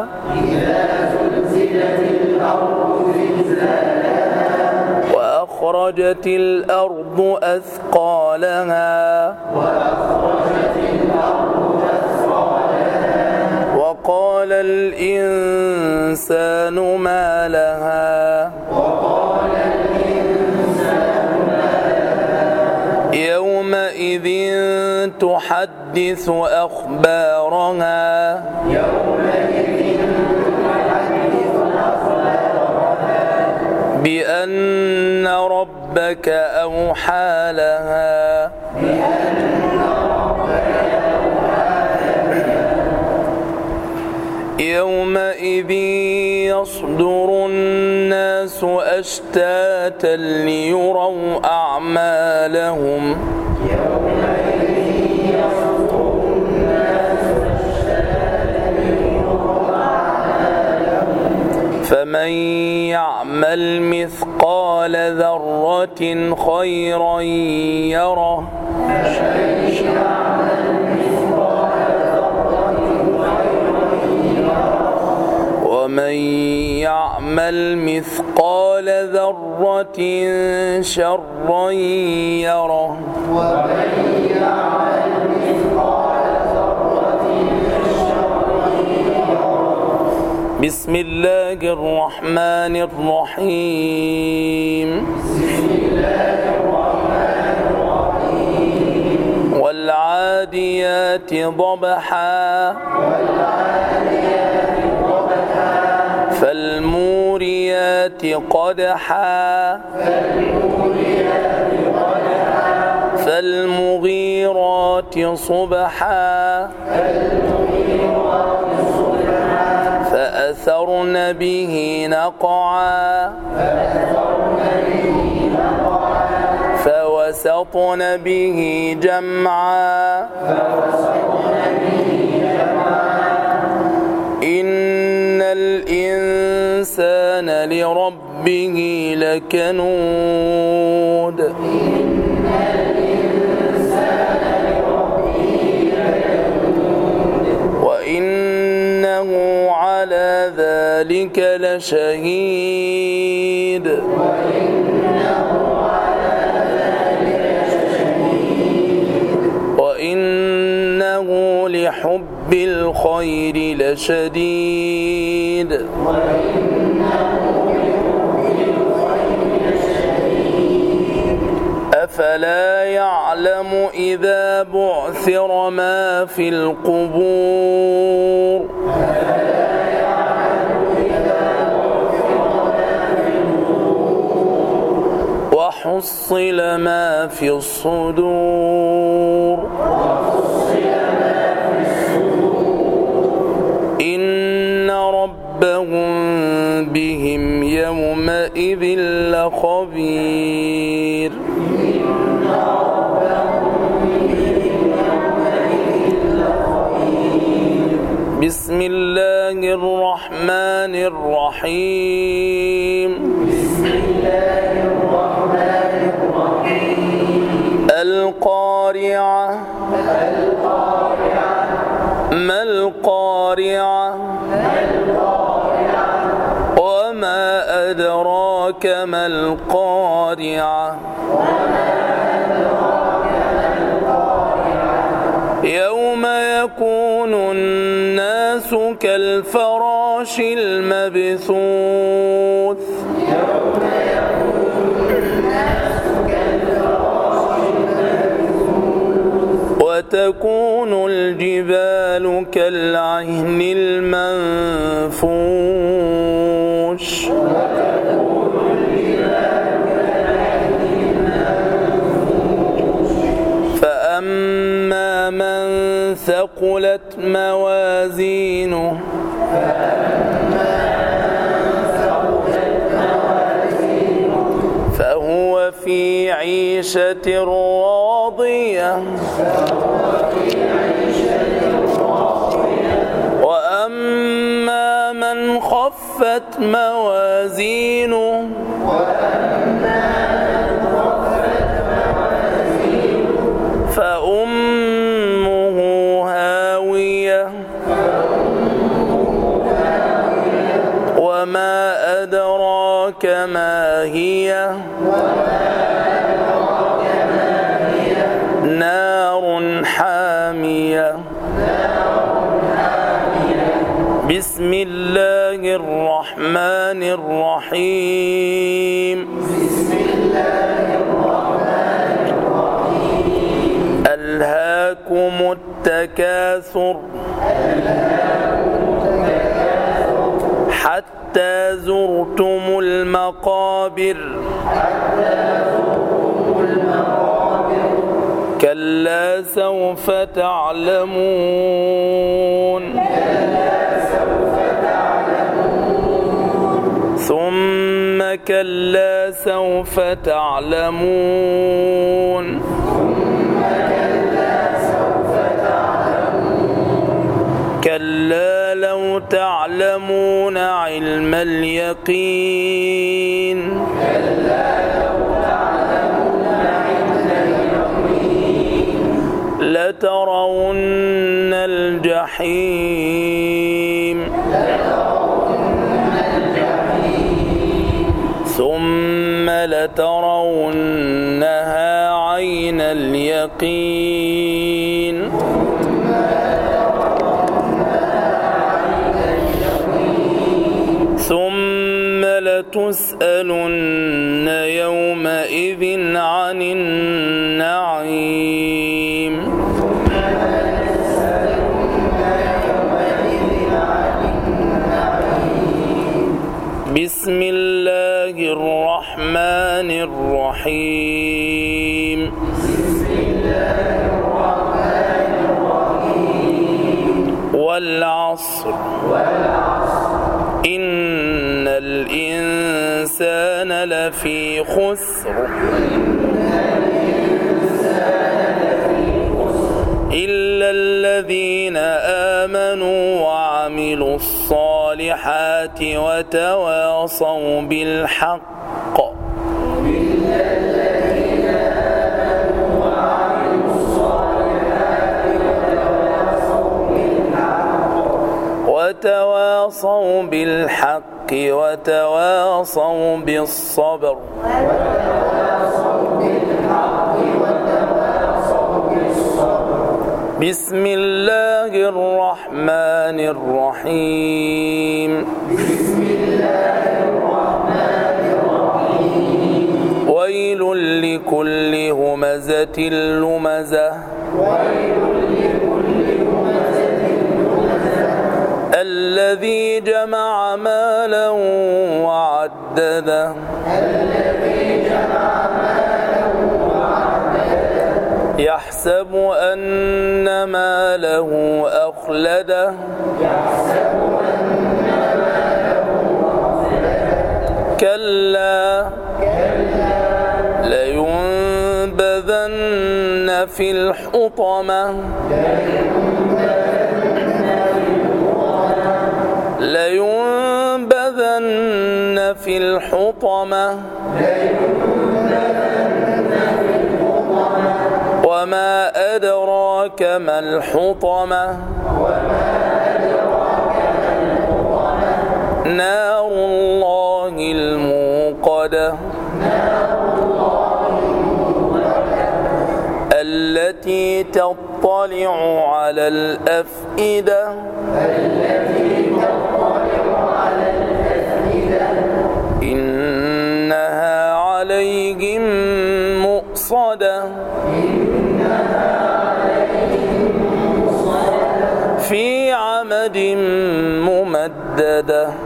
وأخرجت الأرض أثقالها وقال الإنسان ما لها يومئذ تحدث أخبارها بأن ربك أوحى لها يومئذ يصدر الناس أشتاتا ليروا أعمالهم فمن يعمل مثقال ذرة خيرا يره ومن يعمل مثقال ذرة شرا يره بسم الله الرحمن الرحيم والعاديات ضبحا فالموريات قدحا فالمغيرات صبحا فأثرن به نقعا فوسطن به جمعا إن الإنسان لربه لكنود وإنه على ذلك لشهيد وإنه لحب الخير لشديد أفلا يعلم إذا بعثر ما في القبور وحصل ما في الصدور إن ربهم بهم يومئذ لخبير بسم الله الرحمن الرحيم القارعة ما القارعة وما أدراك ما القارعة يوم يكون الناس كالفراش المبثوث وتكون الجبال كالعهن المنفوش فأما من ثقلت موازينه فهو في عيشة راضية وأما من خفت موازينه فأمه هاوية وما أدراك ما هي نار حامية بسم الله الرحمن الرحيم ألهاكم التكاثر حتى زرتم المقابر كلا سوف تعلمون ثم كلا سوف تعلمون كلا لو تعلمون علم اليقين لترون الجحيم ثم لترونها عين اليقين ثم لتسألن يومئذ عن النعيم بسم الله الرحمن الرحيم والعصر إن الإنسان لفي خسر إلا الذين آمنوا وعملوا الصالحات وتواصوا بالحق وتواصوا بالحق وتواصوا بالصبر بسم الله الرحمن الرحيم ويل لكل همزة لمزة الذي جمع مالا وعدده يحسب أن ماله أخلده كلا لينبذن في الحطمة لينبذن في الحطمة وما أدراك ما الحطمة نار الله الموقدة التي تطلع على الأفئدة إنها عليهم مؤصدة في عمد ممددة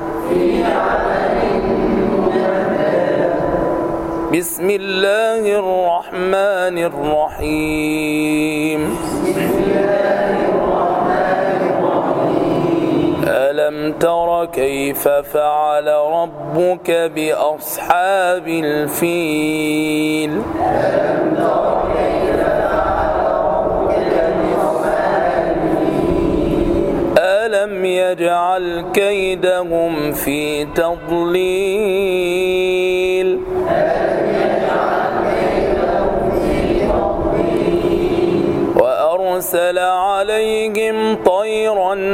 بسم الله الرحمن الرحيم ألم تر كيف فعل ربك بأصحاب الفيل ألم يجعل كيدهم في تضليل وأرسل عليهم طيرا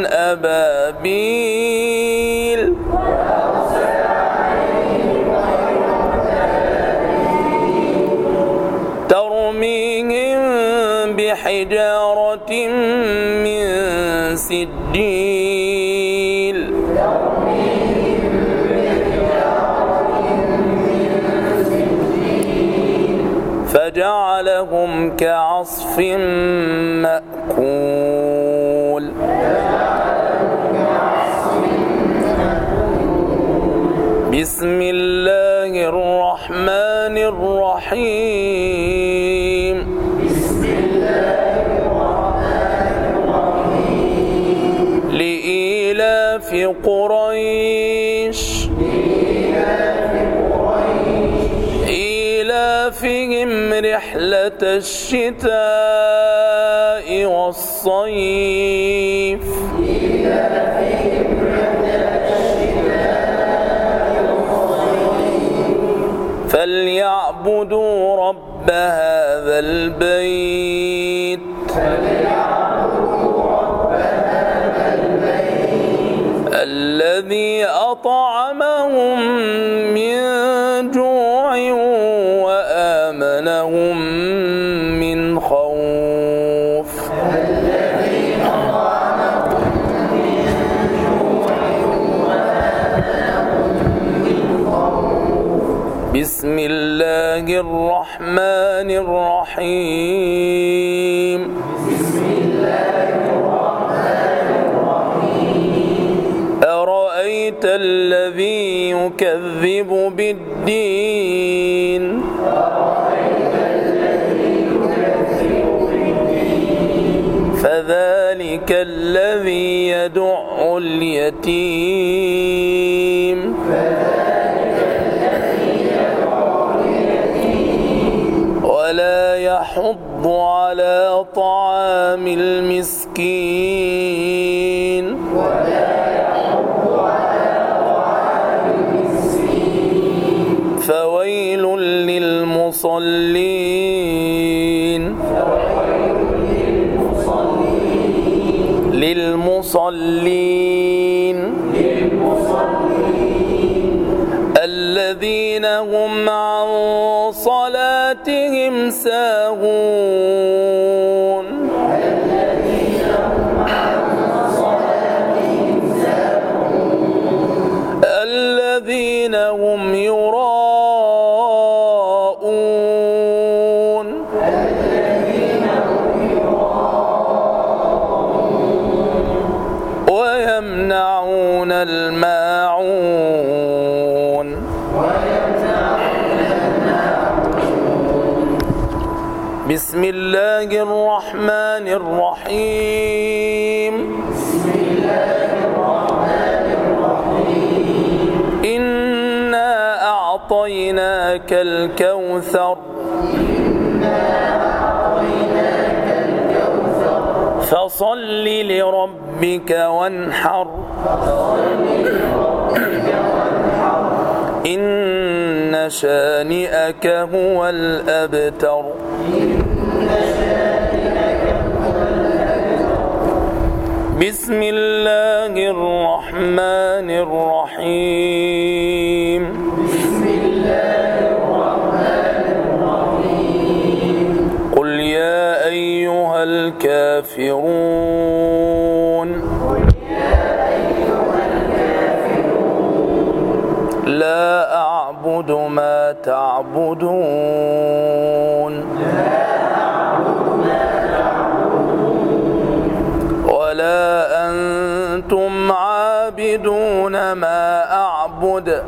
أبابيل ترميهم بحجارة من سجيل فجعلهم كعصف مأكول بسم الله الرحمن الرحيم لإيلاف قريش إيلافهم رحلة الشتاء والصيف فليعبدوا رب هذا البيت الذي أطعمهم من جوع وآمنهم من خوف بسم الله الرحمن الرحيم أرأيت الذي يكذب بالدين فذلك الذي يدع اليتيم ولا يحض على طعام المسكين فويل للمصلين الذين هم عن صلاتهم ساهون الذين هم يراءون ويمنعون الماعون بسم الله الرحمن الرحيم إنا أعطيناك الكوثر فصل لربك وانحر إن شانئك هو الأبتر بسم الله الرحمن الرحيم قل يا أيها الكافرون لا أعبد ما تعبدون ولا أنتم عابدون ما أعبد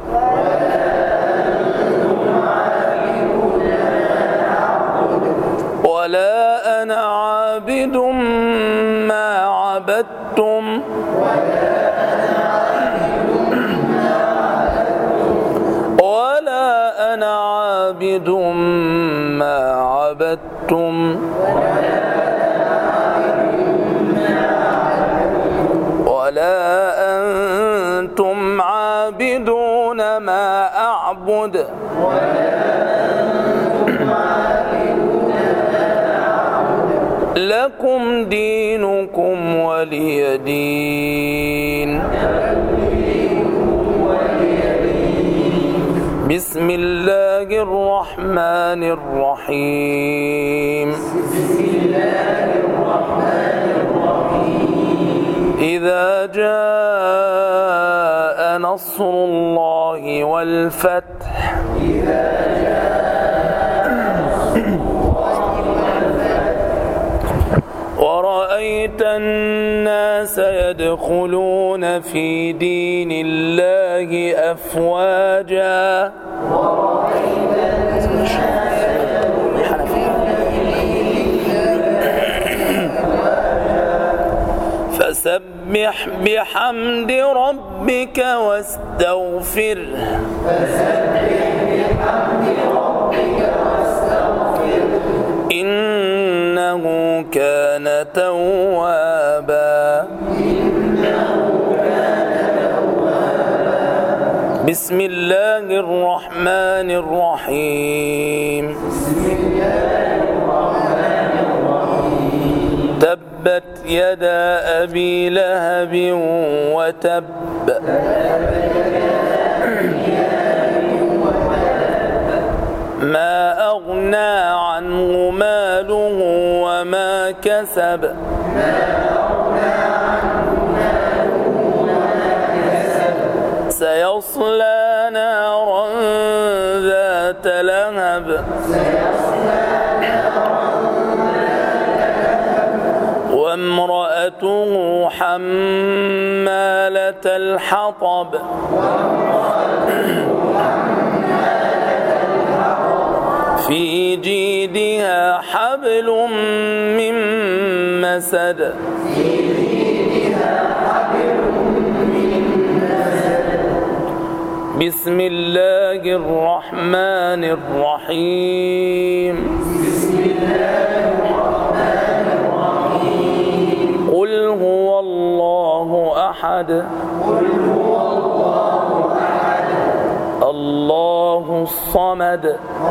ولا أنا عابد ما عبدتم ولا أنا عابد ما عبدتم ولا أنتم عابدون ما أعبد لكم دينكم ولي دين بسم الله الرحمن الرحيم إذا جاء نصر الله والفتح ورأيت الناس يدخلون في دين الله أفواجا فسبح بحمد ربك واستغفره إنه كان توابا بسم الله الرحمن الرحيم تبت يدا أبي لهب وتب ما أغنى عنه ماله وما كسب سيصلى نارا ذات لهب وامرأته حمالة الحطب في جيدها حبل من مسد بسم الله الرحمن الرحيم قل هو الله أحد الله الصمد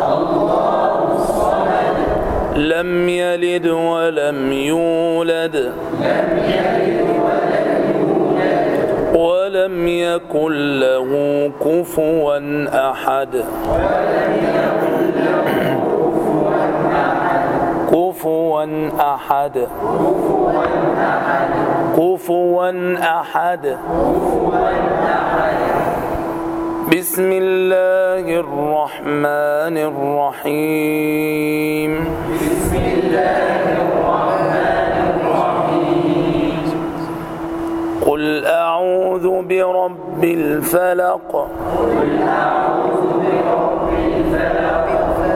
لم يلد ولم يولد ولم يكن له كفوا أحد كفوا أحد كفوا أحد بسم الله الرحمن الرحيم بسم الله الرحمن الرحيم قل أعوذ برب الفلق قل أعوذ برب الفلق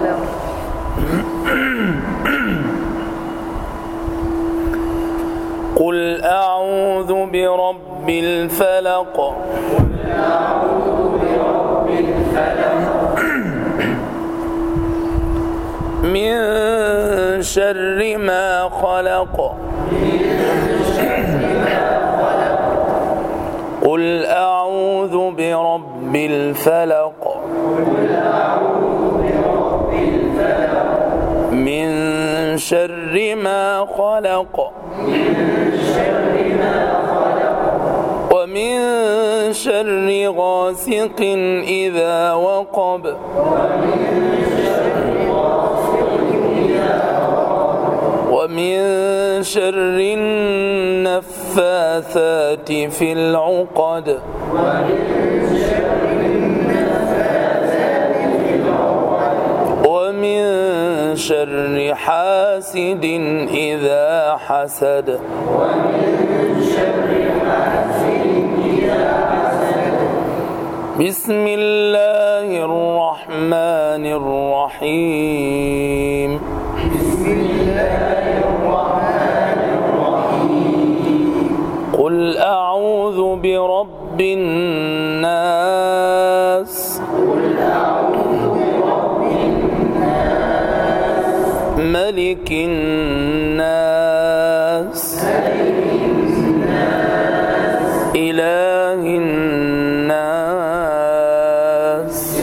قل أعوذ برب الفلق قل أعوذ برب الفلق من شر ما خلق قل أعوذ برب الفلق من شر ما خلق ومن شر غاسق إذا وقب ومن شر النفاثات في العقد ومن شر حاسد إذا حسد بسم الله الرحمن الرحيم قل أعوذ برب الناس ملك الناس إله الناس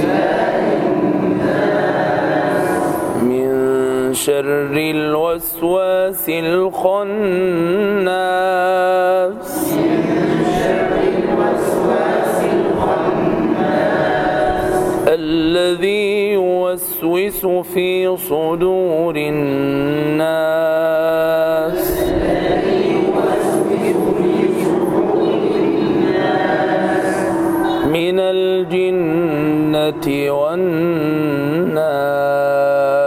من شر الوسواس الخناس الذي يوسوس في صدور الناس من الجنة والناس